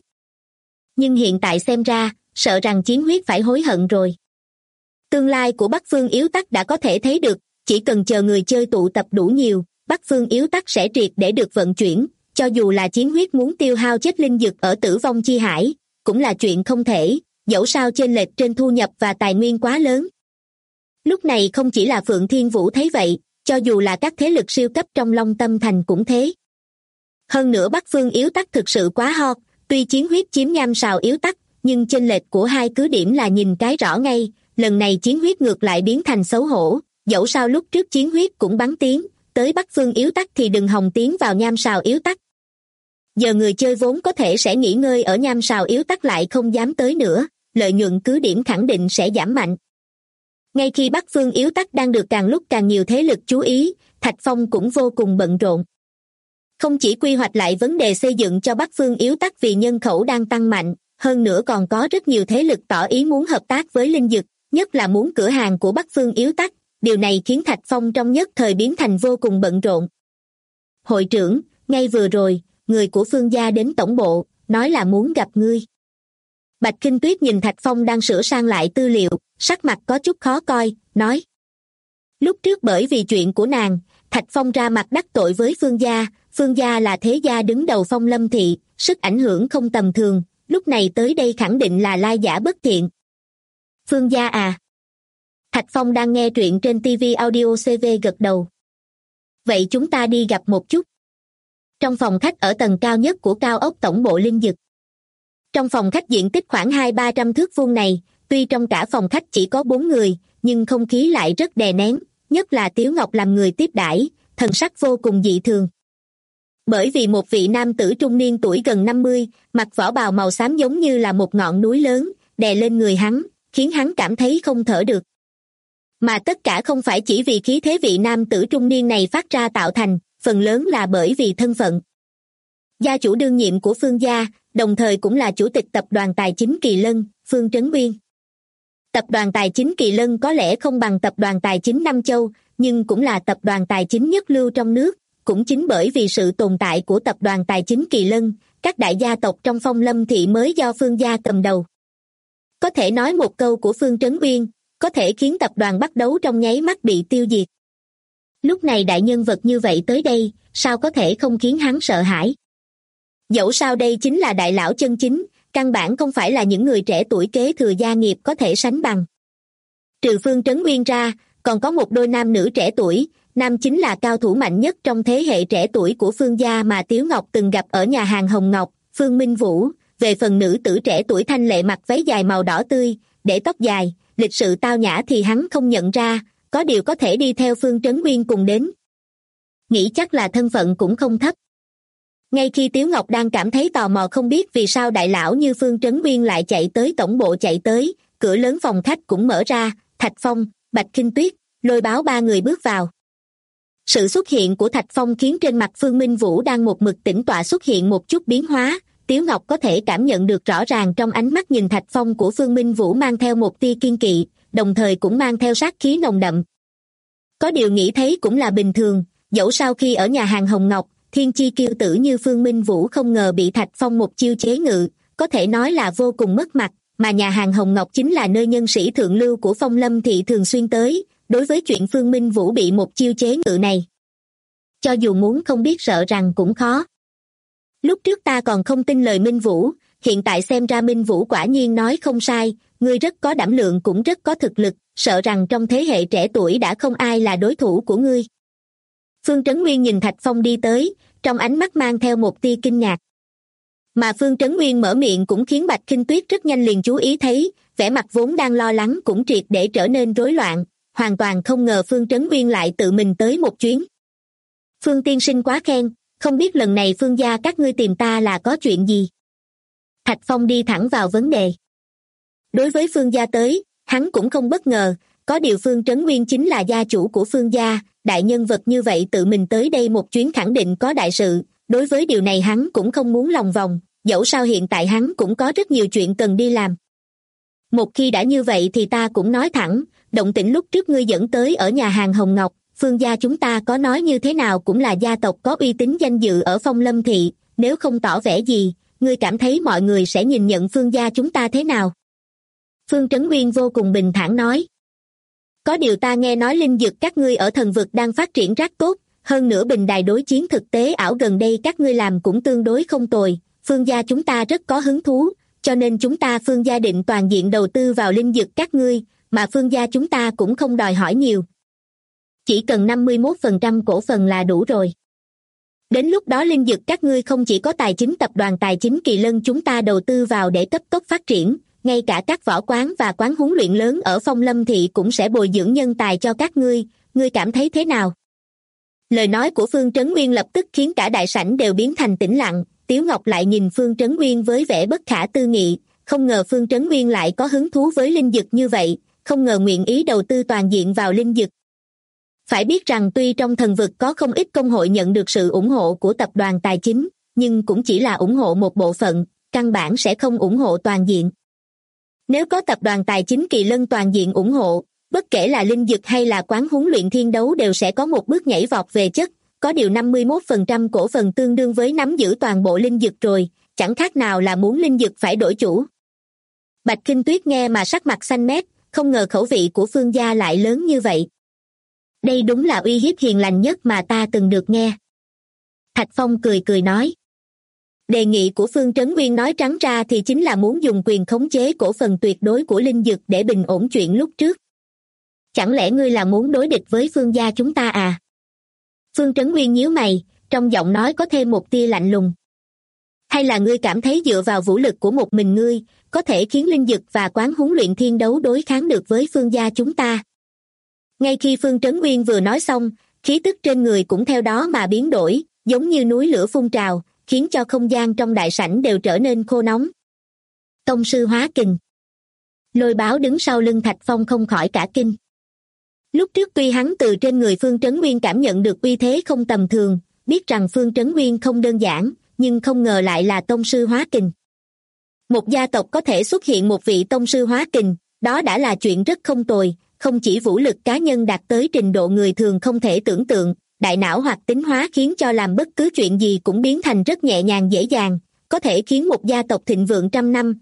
Nhưng hiện tại xem ra, sợ rằng Chiến Huyết phải hối hận rồi. Tương lai của Bắc Phương Yếu Tắc đã có thể thấy được, chỉ cần chờ người chơi tụ tập đủ nhiều, Bắc Phương Yếu Tắc sẽ triệt để được vận chuyển, cho dù là Chiến Huyết muốn tiêu hao chết linh dực ở Tử Vong Chi Hải, cũng là chuyện không thể, dẫu sao chênh lệch trên thu nhập và tài nguyên quá lớn. Lúc này không chỉ là Phượng Thiên Vũ thấy vậy, cho dù là các thế lực siêu cấp trong Long Tâm Thành cũng thế. Hơn nữa Bắc Phương Yếu Tắc thực sự quá hot, tuy Chiến Huyết chiếm Nham Sào Yếu Tắc, nhưng chênh lệch của hai cứ điểm là nhìn cái rõ ngay, lần này Chiến Huyết ngược lại biến thành xấu hổ, dẫu sao lúc trước Chiến Huyết cũng bắn tiếng, tới Bắc Phương Yếu Tắc thì đừng hòng tiến vào Nham Sào Yếu Tắc. Giờ người chơi vốn có thể sẽ nghỉ ngơi ở Nham Sào Yếu Tắc lại không dám tới nữa, lợi nhuận cứ điểm khẳng định sẽ giảm mạnh. Ngay khi Bắc Phương Yếu Tắc đang được càng lúc càng nhiều thế lực chú ý, Thạch Phong cũng vô cùng bận rộn. Không chỉ quy hoạch lại vấn đề xây dựng cho Bắc Phương Yếu Tắc vì nhân khẩu đang tăng mạnh, hơn nữa còn có rất nhiều thế lực tỏ ý muốn hợp tác với Linh Dực, nhất là muốn cửa hàng của Bắc Phương Yếu Tắc, điều này khiến Thạch Phong trong nhất thời biến thành vô cùng bận rộn. Hội trưởng, ngay vừa rồi, người của Phương gia đến tổng bộ, nói là muốn gặp ngươi. Bạch Kinh Tuyết nhìn Thạch Phong đang sửa sang lại tư liệu, sắc mặt có chút khó coi, nói. Lúc trước bởi vì chuyện của nàng, Thạch Phong ra mặt đắc tội với Phương gia là thế gia đứng đầu Phong Lâm thị, sức ảnh hưởng không tầm thường, lúc này tới đây khẳng định là lai giả bất thiện. Phương gia à? Thạch Phong đang nghe truyện trên TV Audio CV gật đầu. Vậy chúng ta đi gặp một chút. Trong phòng khách ở tầng cao nhất của cao ốc tổng bộ Linh Dực. Trong phòng khách diện tích khoảng 200-300 thước vuông này, tuy trong cả phòng khách chỉ có 4 người, nhưng không khí lại rất đè nén, nhất là Tiếu Ngọc làm người tiếp đãi, thần sắc vô cùng dị thường. Bởi vì một vị nam tử trung niên tuổi gần 50, mặc võ bào màu xám giống như là một ngọn núi lớn, đè lên người hắn, khiến hắn cảm thấy không thở được. Mà tất cả không phải chỉ vì khí thế vị nam tử trung niên này phát ra tạo thành, phần lớn là bởi vì thân phận. Gia chủ đương nhiệm của Phương gia, đồng thời cũng là chủ tịch tập đoàn tài chính Kỳ Lân, Phương Trấn Nguyên. Tập đoàn tài chính Kỳ Lân có lẽ không bằng tập đoàn tài chính Nam Châu, nhưng cũng là tập đoàn tài chính nhất lưu trong nước. Cũng chính bởi vì sự tồn tại của tập đoàn tài chính Kỳ Lân, các đại gia tộc trong Phong Lâm thị mới do Phương gia cầm đầu. Có thể nói một câu của Phương Trấn Nguyên, có thể khiến tập đoàn bắt đấu trong nháy mắt bị tiêu diệt. Lúc này đại nhân vật như vậy tới đây, sao có thể không khiến hắn sợ hãi? Dẫu sao đây chính là đại lão chân chính, căn bản không phải là những người trẻ tuổi kế thừa gia nghiệp có thể sánh bằng. Trừ Phương Trấn Nguyên ra, còn có một đôi nam nữ trẻ tuổi, nam chính là cao thủ mạnh nhất trong thế hệ trẻ tuổi của Phương gia mà Tiếu Ngọc từng gặp ở nhà hàng Hồng Ngọc, Phương Minh Vũ. Về phần nữ tử trẻ tuổi thanh lệ mặc váy dài màu đỏ tươi, để tóc dài, lịch sự tao nhã thì hắn không nhận ra, có điều có thể đi theo Phương Trấn Nguyên cùng đến. Nghĩ chắc là thân phận cũng không thấp. Ngay khi Tiếu Ngọc đang cảm thấy tò mò không biết vì sao đại lão như Phương Trấn Nguyên lại chạy tới tổng bộ chạy tới, cửa lớn phòng khách cũng mở ra, Thạch Phong, Bạch Kinh Tuyết, Lôi Báo ba người bước vào. Sự xuất hiện của Thạch Phong khiến trên mặt Phương Minh Vũ đang một mực tĩnh tọa xuất hiện một chút biến hóa, Tiếu Ngọc có thể cảm nhận được rõ ràng trong ánh mắt nhìn Thạch Phong của Phương Minh Vũ mang theo một tia kiên kỵ, đồng thời cũng mang theo sát khí nồng đậm. Có điều nghĩ thấy cũng là bình thường, dẫu sao khi ở nhà hàng Hồng Ngọc, thiên chi kiêu tử như Phương Minh Vũ không ngờ bị Thạch Phong một chiêu chế ngự, có thể nói là vô cùng mất mặt, mà nhà hàng Hồng Ngọc chính là nơi nhân sĩ thượng lưu của Phong Lâm thị thường xuyên tới, đối với chuyện Phương Minh Vũ bị một chiêu chế ngự này. Cho dù muốn không biết sợ rằng cũng khó. Lúc trước ta còn không tin lời Minh Vũ, hiện tại xem ra Minh Vũ quả nhiên nói không sai, ngươi rất có đảm lượng cũng rất có thực lực, sợ rằng trong thế hệ trẻ tuổi đã không ai là đối thủ của ngươi. Phương Trấn Nguyên nhìn Thạch Phong đi tới, trong ánh mắt mang theo một tia kinh ngạc. Mà Phương Trấn Nguyên mở miệng cũng khiến Bạch Kinh Tuyết rất nhanh liền chú ý thấy, vẻ mặt vốn đang lo lắng cũng triệt để trở nên rối loạn, hoàn toàn không ngờ Phương Trấn Nguyên lại tự mình tới một chuyến. Phương tiên sinh quá khen, không biết lần này Phương gia các ngươi tìm ta là có chuyện gì? Thạch Phong đi thẳng vào vấn đề. Đối với Phương gia tới, hắn cũng không bất ngờ, có điều Phương Trấn Nguyên chính là gia chủ của Phương gia, đại nhân vật như vậy tự mình tới đây một chuyến khẳng định có đại sự, đối với điều này hắn cũng không muốn lòng vòng, dẫu sao hiện tại hắn cũng có rất nhiều chuyện cần đi làm. Một khi đã như vậy thì ta cũng nói thẳng, động tĩnh lúc trước ngươi dẫn tới ở nhà hàng Hồng Ngọc, Phương gia chúng ta có nói như thế nào cũng là gia tộc có uy tín danh dự ở Phong Lâm thị, nếu không tỏ vẻ gì, ngươi cảm thấy mọi người sẽ nhìn nhận Phương gia chúng ta thế nào? Phương Trấn Nguyên vô cùng bình thản nói. Có điều ta nghe nói linh dược các ngươi ở thần vực đang phát triển rất tốt, hơn nữa bình đài đối chiến thực tế ảo gần đây các ngươi làm cũng tương đối không tồi, Phương gia chúng ta rất có hứng thú, cho nên chúng ta Phương gia định toàn diện đầu tư vào linh dược các ngươi, mà Phương gia chúng ta cũng không đòi hỏi nhiều. Chỉ cần 51% cổ phần là đủ rồi. Đến lúc đó linh dược các ngươi không chỉ có tài chính tập đoàn tài chính Kỳ Lân chúng ta đầu tư vào để cấp tốc phát triển, ngay cả các võ quán và quán huấn luyện lớn ở Phong Lâm thị cũng sẽ bồi dưỡng nhân tài cho các ngươi cảm thấy thế nào? Lời nói của Phương Trấn Nguyên lập tức khiến cả đại sảnh đều biến thành tĩnh lặng, Tiếu Ngọc lại nhìn Phương Trấn Nguyên với vẻ bất khả tư nghị, không ngờ Phương Trấn Nguyên lại có hứng thú với linh dược như vậy, không ngờ nguyện ý đầu tư toàn diện vào linh dược. Phải biết rằng tuy trong thần vực có không ít công hội nhận được sự ủng hộ của tập đoàn tài chính, nhưng cũng chỉ là ủng hộ một bộ phận, căn bản sẽ không ủng hộ toàn diện. Nếu có tập đoàn tài chính Kỳ Lân toàn diện ủng hộ, bất kể là linh dược hay là quán huấn luyện thiên đấu đều sẽ có một bước nhảy vọt về chất, có điều 51% cổ phần tương đương với nắm giữ toàn bộ linh dược rồi, chẳng khác nào là muốn linh dược phải đổi chủ. Bạch Kinh Tuyết nghe mà sắc mặt xanh mét, không ngờ khẩu vị của Phương gia lại lớn như vậy. Đây đúng là uy hiếp hiền lành nhất mà ta từng được nghe. Thạch Phong cười cười nói. Đề nghị của Phương Trấn Nguyên nói trắng ra thì chính là muốn dùng quyền khống chế cổ phần tuyệt đối của linh dược để bình ổn chuyện lúc trước. Chẳng lẽ ngươi là muốn đối địch với Phương gia chúng ta à? Phương Trấn Nguyên nhíu mày, trong giọng nói có thêm một tia lạnh lùng. Hay là ngươi cảm thấy dựa vào vũ lực của một mình ngươi, có thể khiến linh dực và quán huấn luyện thiên đấu đối kháng được với Phương gia chúng ta? Ngay khi Phương Trấn Nguyên vừa nói xong, khí tức trên người cũng theo đó mà biến đổi, giống như núi lửa phun trào, khiến cho không gian trong đại sảnh đều trở nên khô nóng. Tông sư hóa kình. Lôi Báo đứng sau lưng Thạch Phong không khỏi cả kinh. Lúc trước tuy hắn từ trên người Phương Trấn Nguyên cảm nhận được uy thế không tầm thường, biết rằng Phương Trấn Nguyên không đơn giản, nhưng không ngờ lại là tông sư hóa kình. Một gia tộc có thể xuất hiện một vị tông sư hóa kình, đó đã là chuyện rất không tồi, không chỉ vũ lực cá nhân đạt tới trình độ người thường không thể tưởng tượng, đại não hoặc tính hóa khiến cho làm bất cứ chuyện gì cũng biến thành rất nhẹ nhàng dễ dàng, có thể khiến một gia tộc thịnh vượng trăm năm.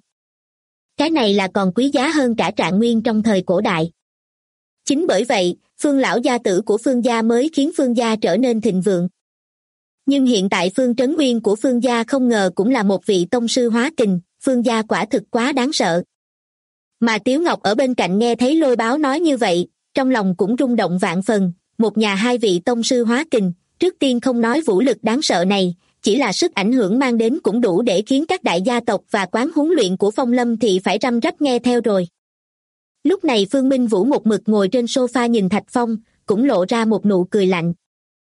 Cái này là còn quý giá hơn cả Trạng Nguyên trong thời cổ đại. Chính bởi vậy, Phương lão gia tử của Phương gia mới khiến Phương gia trở nên thịnh vượng. Nhưng hiện tại Phương Trấn Nguyên của Phương gia không ngờ cũng là một vị tông sư hóa kình, Phương gia quả thực quá đáng sợ. Mà Tiếu Ngọc ở bên cạnh nghe thấy Lôi Báo nói như vậy, trong lòng cũng rung động vạn phần, một nhà hai vị tông sư hóa kình, trước tiên không nói vũ lực đáng sợ này, chỉ là sức ảnh hưởng mang đến cũng đủ để khiến các đại gia tộc và quán huấn luyện của Phong Lâm thì phải răm rắp nghe theo rồi. Lúc này Phương Minh Vũ một mực ngồi trên sofa nhìn Thạch Phong, cũng lộ ra một nụ cười lạnh.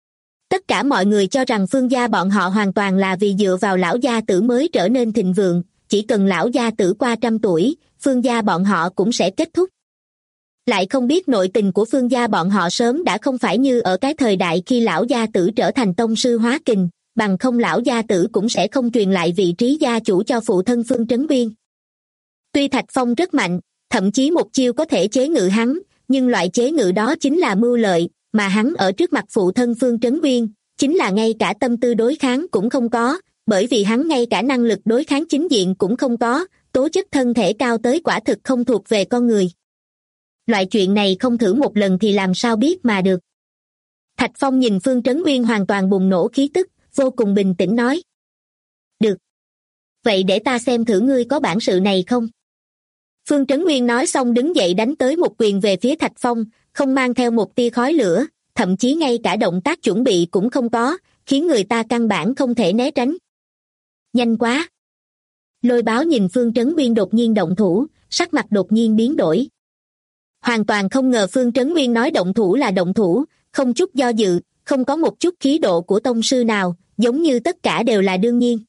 Tất cả mọi người cho rằng Phương gia bọn họ hoàn toàn là vì dựa vào lão gia tử mới trở nên thịnh vượng, chỉ cần lão gia tử qua 100 tuổi, Phương gia bọn họ cũng sẽ kết thúc. Lại không biết nội tình của Phương gia bọn họ sớm đã không phải như ở cái thời đại khi lão gia tử trở thành tông sư hóa kình, bằng không lão gia tử cũng sẽ không truyền lại vị trí gia chủ cho phụ thân Phương Trấn Nguyên. Tuy Thạch Phong rất mạnh, thậm chí một chiêu có thể chế ngự hắn, nhưng loại chế ngự đó chính là mưu lợi, mà hắn ở trước mặt phụ thân Phương Trấn Nguyên, chính là ngay cả tâm tư đối kháng cũng không có, bởi vì hắn ngay cả năng lực đối kháng chính diện cũng không có, tố chất thân thể cao tới quả thực không thuộc về con người. Loại chuyện này không thử một lần thì làm sao biết mà được. Thạch Phong nhìn Phương Trấn Nguyên hoàn toàn bùng nổ khí tức, vô cùng bình tĩnh nói. Được. Vậy để ta xem thử ngươi có bản sự này không? Phương Trấn Nguyên nói xong đứng dậy đánh tới một quyền về phía Thạch Phong, không mang theo một tia khói lửa, thậm chí ngay cả động tác chuẩn bị cũng không có, khiến người ta căn bản không thể né tránh. Nhanh quá! Lôi Báo nhìn Phương Trấn Nguyên đột nhiên động thủ, sắc mặt đột nhiên biến đổi. Hoàn toàn không ngờ Phương Trấn Nguyên nói động thủ là động thủ, không chút do dự, không có một chút khí độ của tông sư nào, giống như tất cả đều là đương nhiên.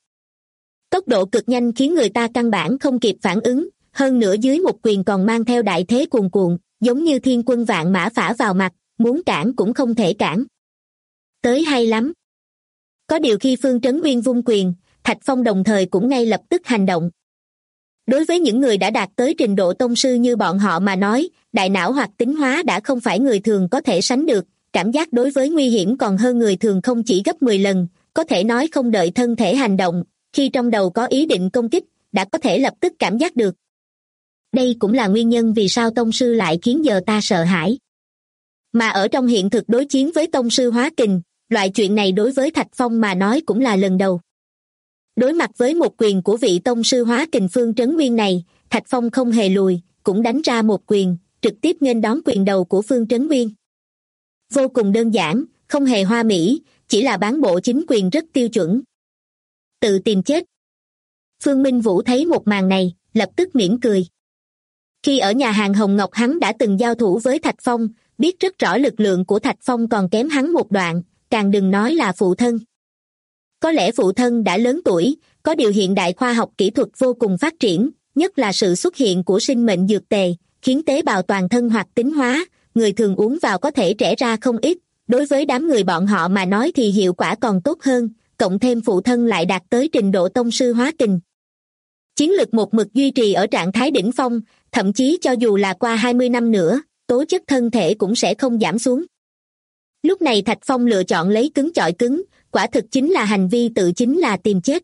Tốc độ cực nhanh khiến người ta căn bản không kịp phản ứng, hơn nữa dưới một quyền còn mang theo đại thế cuồn cuộn, giống như thiên quân vạn mã phả vào mặt, muốn cản cũng không thể cản. Tới hay lắm. Có điều khi Phương Trấn Nguyên vung quyền, Thạch Phong đồng thời cũng ngay lập tức hành động. Đối với những người đã đạt tới trình độ tông sư như bọn họ mà nói, đại não hoặc tính hóa đã không phải người thường có thể sánh được, cảm giác đối với nguy hiểm còn hơn người thường không chỉ gấp 10 lần, có thể nói không đợi thân thể hành động, khi trong đầu có ý định công kích, đã có thể lập tức cảm giác được. Đây cũng là nguyên nhân vì sao tông sư lại khiến giờ ta sợ hãi. Mà ở trong hiện thực đối chiến với tông sư hóa kình, loại chuyện này đối với Thạch Phong mà nói cũng là lần đầu. Đối mặt với một quyền của vị tông sư hóa kình Phương Trấn Nguyên này, Thạch Phong không hề lùi, cũng đánh ra một quyền, trực tiếp nghênh đón quyền đầu của Phương Trấn Nguyên. Vô cùng đơn giản, không hề hoa mỹ, chỉ là bán bộ chính quyền rất tiêu chuẩn. Tự tìm chết. Phương Minh Vũ thấy một màn này, lập tức mỉm cười. Khi ở nhà hàng Hồng Ngọc hắn đã từng giao thủ với Thạch Phong, biết rất rõ lực lượng của Thạch Phong còn kém hắn một đoạn, càng đừng nói là phụ thân. Có lẽ phụ thân đã lớn tuổi, có điều hiện đại khoa học kỹ thuật vô cùng phát triển, nhất là sự xuất hiện của sinh mệnh dược tề, khiến tế bào toàn thân hoạt tính hóa, người thường uống vào có thể trẻ ra không ít, đối với đám người bọn họ mà nói thì hiệu quả còn tốt hơn, cộng thêm phụ thân lại đạt tới trình độ tông sư hóa kình. Chiến lực một mực duy trì ở trạng thái đỉnh phong, thậm chí cho dù là qua 20 năm nữa, tố chất thân thể cũng sẽ không giảm xuống. Lúc này Thạch Phong lựa chọn lấy cứng chọi cứng, quả thực chính là hành vi tự chính là tìm chết.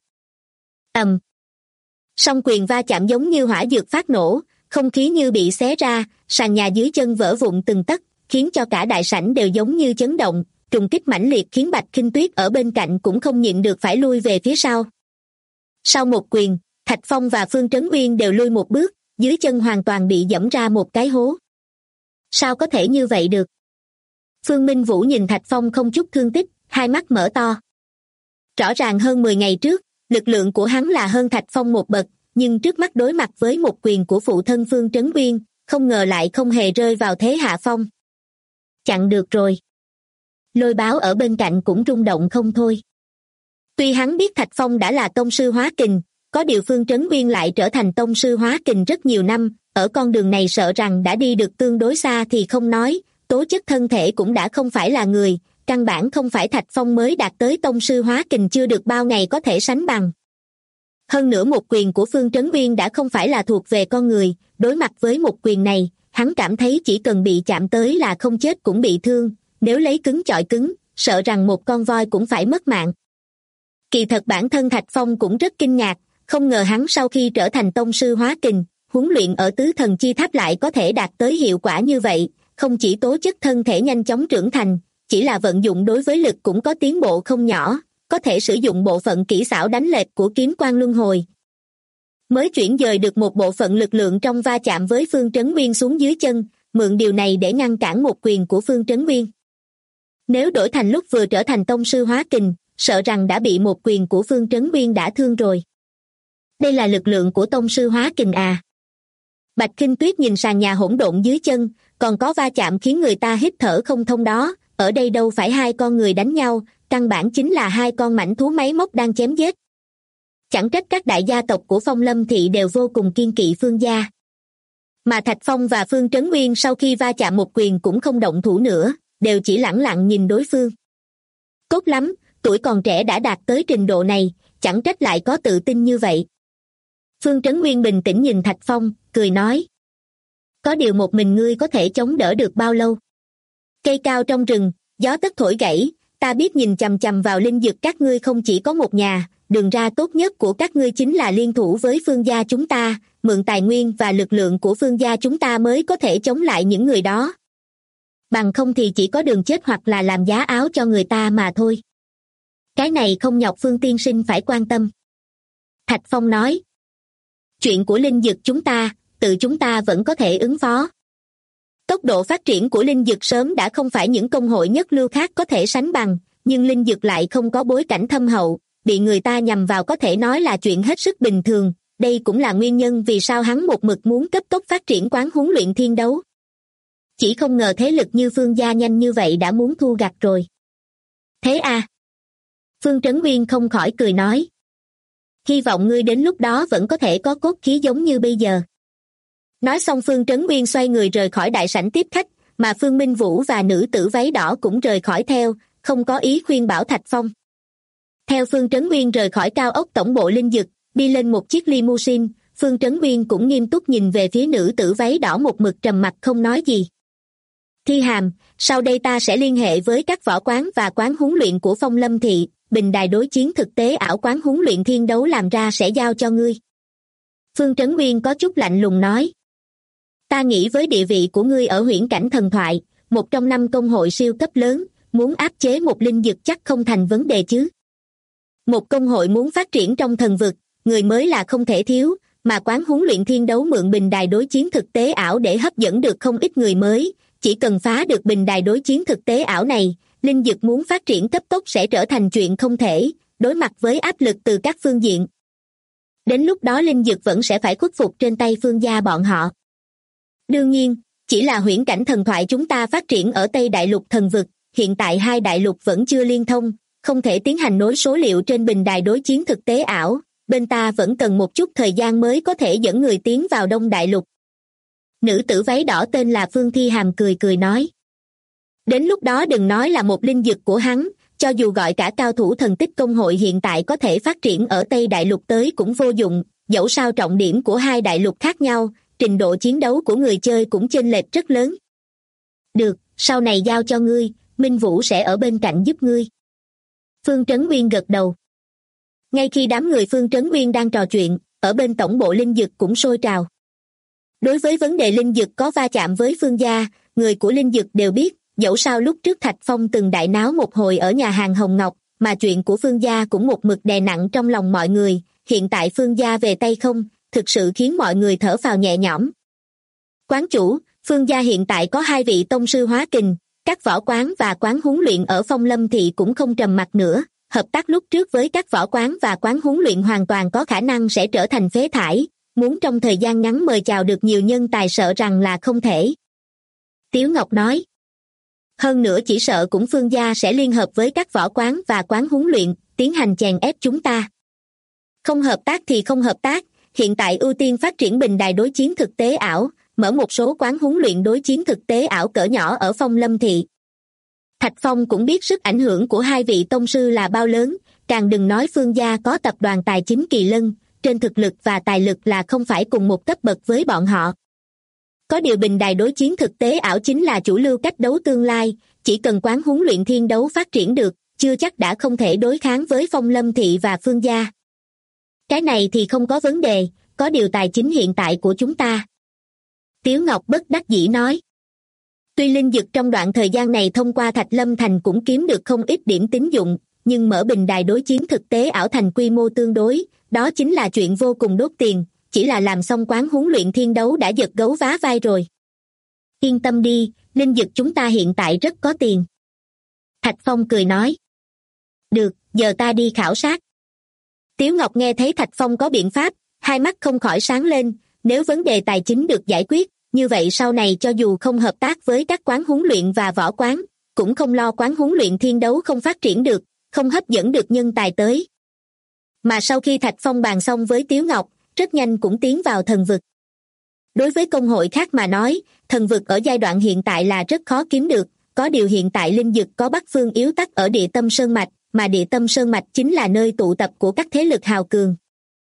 Song quyền va chạm giống như hỏa dược phát nổ, không khí như bị xé ra, sàn nhà dưới chân vỡ vụn từng tấc, khiến cho cả đại sảnh đều giống như chấn động, trùng kích mãnh liệt khiến Bạch Khinh Tuyết ở bên cạnh cũng không nhịn được phải lui về phía sau. Sau một quyền, Thạch Phong và Phương Trấn Nguyên đều lui một bước, dưới chân hoàn toàn bị giẫm ra một cái hố. Sao có thể như vậy được? Phương Minh Vũ nhìn Thạch Phong không chút thương tích, hai mắt mở to. Rõ ràng hơn 10 ngày trước, lực lượng của hắn là hơn Thạch Phong một bậc, nhưng trước mắt đối mặt với một quyền của phụ thân Phương Trấn Uyên, không ngờ lại không hề rơi vào thế hạ phong. Chặn được rồi. Lôi Báo ở bên cạnh cũng rung động không thôi. Tuy hắn biết Thạch Phong đã là tông sư hóa kình, có điều Phương Trấn Uyên lại trở thành tông sư hóa kình rất nhiều năm, ở con đường này sợ rằng đã đi được tương đối xa thì không nói, tố chất thân thể cũng đã không phải là người, căn bản không phải Thạch Phong mới đạt tới tông sư hóa kình chưa được bao ngày có thể sánh bằng. Hơn nữa một quyền của Phương Trấn Uyên đã không phải là thuộc về con người, đối mặt với một quyền này, hắn cảm thấy chỉ cần bị chạm tới là không chết cũng bị thương, nếu lấy cứng chọi cứng, sợ rằng một con voi cũng phải mất mạng. Kỳ thật bản thân Thạch Phong cũng rất kinh ngạc, không ngờ hắn sau khi trở thành tông sư hóa kình, huấn luyện ở tứ thần chi tháp lại có thể đạt tới hiệu quả như vậy, không chỉ tố chất thân thể nhanh chóng trưởng thành, chỉ là vận dụng đối với lực cũng có tiến bộ không nhỏ, có thể sử dụng bộ phận kỹ xảo đánh lệch của kiếm quan luân hồi. Mới chuyển dời được một bộ phận lực lượng trong va chạm với Phương Trấn Uyên xuống dưới chân, mượn điều này để ngăn cản một quyền của Phương Trấn Uyên. Nếu đổi thành lúc vừa trở thành tông sư hóa kình, sợ rằng đã bị một quyền của Phương Trấn Uyên đả thương rồi. Đây là lực lượng của tông sư hóa kình à? Bạch Khinh Tuyết nhìn sàn nhà hỗn độn dưới chân, còn có va chạm khiến người ta hít thở không thông đó, ở đây đâu phải hai con người đánh nhau, căn bản chính là hai con mãnh thú máy móc đang chém giết. Chẳng trách các đại gia tộc của Phong Lâm Thị đều vô cùng kiên kỵ Phương gia. Mà Thạch Phong và Phương Trấn Uyên sau khi va chạm một quyền cũng không động thủ nữa, đều chỉ lẳng lặng nhìn đối phương. Tốt lắm, tuổi còn trẻ đã đạt tới trình độ này, chẳng trách lại có tự tin như vậy. Phương Trấn Uyên bình tĩnh nhìn Thạch Phong, cười nói. Có điều một mình ngươi có thể chống đỡ được bao lâu? Cây cao trong rừng, gió tất thổi gãy, ta biết nhìn chằm chằm vào linh dược các ngươi không chỉ có một nhà, đường ra tốt nhất của các ngươi chính là liên thủ với Phương gia chúng ta, mượn tài nguyên và lực lượng của Phương gia chúng ta mới có thể chống lại những người đó. Bằng không thì chỉ có đường chết hoặc là làm giá áo cho người ta mà thôi. Cái này không nhọc Phương tiên sinh phải quan tâm. Thạch Phong nói. Chuyện của linh dược chúng ta, tự chúng ta vẫn có thể ứng phó. Tốc độ phát triển của linh dược sớm đã không phải những công hội nhất lưu khác có thể sánh bằng, nhưng linh dược lại không có bối cảnh thâm hậu, bị người ta nhằm vào có thể nói là chuyện hết sức bình thường, đây cũng là nguyên nhân vì sao hắn một mực muốn cấp tốc phát triển quán huấn luyện thiên đấu. Chỉ không ngờ thế lực như Phương gia nhanh như vậy đã muốn thu gặt rồi. Thế à? Phương Trấn Uyên không khỏi cười nói. Hy vọng ngươi đến lúc đó vẫn có thể có cốt khí giống như bây giờ. Nói xong Phương Trấn Uyên xoay người rời khỏi đại sảnh tiếp khách, mà Phương Minh Vũ và nữ tử váy đỏ cũng rời khỏi theo, không có ý khuyên bảo Thạch Phong. Theo Phương Trấn Uyên rời khỏi cao ốc tổng bộ linh dực, đi lên một chiếc limousine, Phương Trấn Uyên cũng nghiêm túc nhìn về phía nữ tử váy đỏ một mực trầm mặc không nói gì. Thi Hàm, sau đây ta sẽ liên hệ với các võ quán và quán huấn luyện của Phong Lâm Thị, bình đài đối chiến thực tế ảo quán huấn luyện thiên đấu làm ra sẽ giao cho ngươi. Phương Trấn Uyên có chút lạnh lùng nói. Ta nghĩ với địa vị của ngươi ở huyễn cảnh thần thoại, một trong 5 công hội siêu cấp lớn, muốn áp chế một linh dực chắc không thành vấn đề chứ. Một công hội muốn phát triển trong thần vực, người mới là không thể thiếu, mà quán huấn luyện thiên đấu mượn bình đài đối chiến thực tế ảo để hấp dẫn được không ít người mới, chỉ cần phá được bình đài đối chiến thực tế ảo này, linh dực muốn phát triển cấp tốc sẽ trở thành chuyện không thể, đối mặt với áp lực từ các phương diện. Đến lúc đó linh dực vẫn sẽ phải khuất phục trên tay Phương gia bọn họ. Đương nhiên, chỉ là huyễn cảnh thần thoại chúng ta phát triển ở Tây Đại Lục thần vực, hiện tại hai đại lục vẫn chưa liên thông, không thể tiến hành nối số liệu trên bình đài đối chiến thực tế ảo, bên ta vẫn cần một chút thời gian mới có thể dẫn người tiến vào Đông Đại Lục. Nữ tử váy đỏ tên là Phương Thi Hàm cười cười nói. Đến lúc đó đừng nói là một linh dực của hắn, cho dù gọi cả cao thủ thần tích công hội hiện tại có thể phát triển ở Tây Đại Lục tới cũng vô dụng, dẫu sao trọng điểm của hai đại lục khác nhau, trình độ chiến đấu của người chơi cũng chênh lệch rất lớn. Được, sau này giao cho ngươi, Minh Vũ sẽ ở bên cạnh giúp ngươi. Phương Trấn Uyên gật đầu. Ngay khi đám người Phương Trấn Uyên đang trò chuyện, ở bên tổng bộ linh dực cũng sôi trào. Đối với vấn đề linh dực có va chạm với Phương gia, người của linh dực đều biết, dẫu sao lúc trước Thạch Phong từng đại náo một hồi ở nhà hàng Hồng Ngọc, mà chuyện của Phương gia cũng một mực đè nặng trong lòng mọi người, hiện tại Phương gia về tay không, thực sự khiến mọi người thở phào nhẹ nhõm. Quán chủ, Phương gia hiện tại có 2 vị tông sư hóa kình, các võ quán và quán huấn luyện ở Phong Lâm Thị cũng không trầm mặc nữa, hợp tác lúc trước với các võ quán và quán huấn luyện hoàn toàn có khả năng sẽ trở thành phế thải, muốn trong thời gian ngắn mời chào được nhiều nhân tài sợ rằng là không thể. Tiếu Ngọc nói. Hơn nữa chỉ sợ cũng Phương gia sẽ liên hợp với các võ quán và quán huấn luyện, tiến hành chèn ép chúng ta. Không hợp tác thì không hợp tác, hiện tại ưu tiên phát triển bình đài đối chiến thực tế ảo, mở một số quán huấn luyện đối chiến thực tế ảo cỡ nhỏ ở Phong Lâm Thị. Thạch Phong cũng biết sức ảnh hưởng của 2 vị tông sư là bao lớn, càng đừng nói Phương gia có tập đoàn tài chính Kỳ Lân, trên thực lực và tài lực là không phải cùng một cấp bậc với bọn họ. Có điều bình đài đối chiến thực tế ảo chính là chủ lưu cách đấu tương lai, chỉ cần quán huấn luyện thiên đấu phát triển được, chưa chắc đã không thể đối kháng với Phong Lâm Thị và Phương gia. Cái này thì không có vấn đề, có điều tài chính hiện tại của chúng ta. Tiếu Ngọc bất đắc dĩ nói. Tuy Linh Dực trong đoạn thời gian này thông qua Thạch Lâm Thành cũng kiếm được không ít điểm tín dụng, nhưng mở bình đài đối chiến thực tế ảo thành quy mô tương đối, đó chính là chuyện vô cùng đốt tiền, chỉ là làm xong quán huấn luyện thiên đấu đã giật gấu vá vai rồi. Yên tâm đi, Linh Dực chúng ta hiện tại rất có tiền. Thạch Phong cười nói. Được, giờ ta đi khảo sát. Tiếu Ngọc nghe thấy Thạch Phong có biện pháp, hai mắt không khỏi sáng lên, nếu vấn đề tài chính được giải quyết, như vậy sau này cho dù không hợp tác với các quán huấn luyện và võ quán, cũng không lo quán huấn luyện thiên đấu không phát triển được, không hấp dẫn được nhân tài tới. Mà sau khi Thạch Phong bàn xong với Tiếu Ngọc, rất nhanh cũng tiến vào thần vực. Đối với công hội khác mà nói, thần vực ở giai đoạn hiện tại là rất khó kiếm được, có điều hiện tại Linh Dực có Bắc Phương Yếu Tắc ở Địa Tâm Sơn Mạch, mà Địa Tâm Sơn Mạch chính là nơi tụ tập của các thế lực hào cường.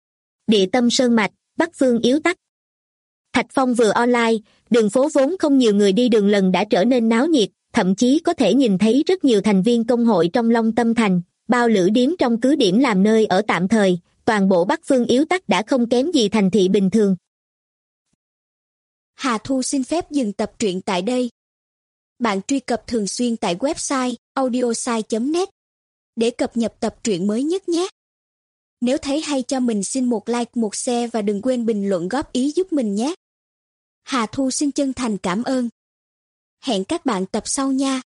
Địa Tâm Sơn Mạch, Bắc Phương Yếu Tắc. Thạch Phong vừa online, đường phố vốn không nhiều người đi đường lần đã trở nên náo nhiệt, thậm chí có thể nhìn thấy rất nhiều thành viên công hội trong Long Tâm Thành, bao lữ điếm trong cứ điểm làm nơi ở tạm thời, toàn bộ Bắc Phương Yếu Tắc đã không kém gì thành thị bình thường. Hà Thu xin phép dừng tập truyện tại đây. Bạn truy cập thường xuyên tại website audiosai.net để cập nhật tập truyện mới nhất nhé. Nếu thấy hay cho mình xin một like, một share và đừng quên bình luận góp ý giúp mình nhé. Hà Thu xin chân thành cảm ơn. Hẹn các bạn tập sau nha.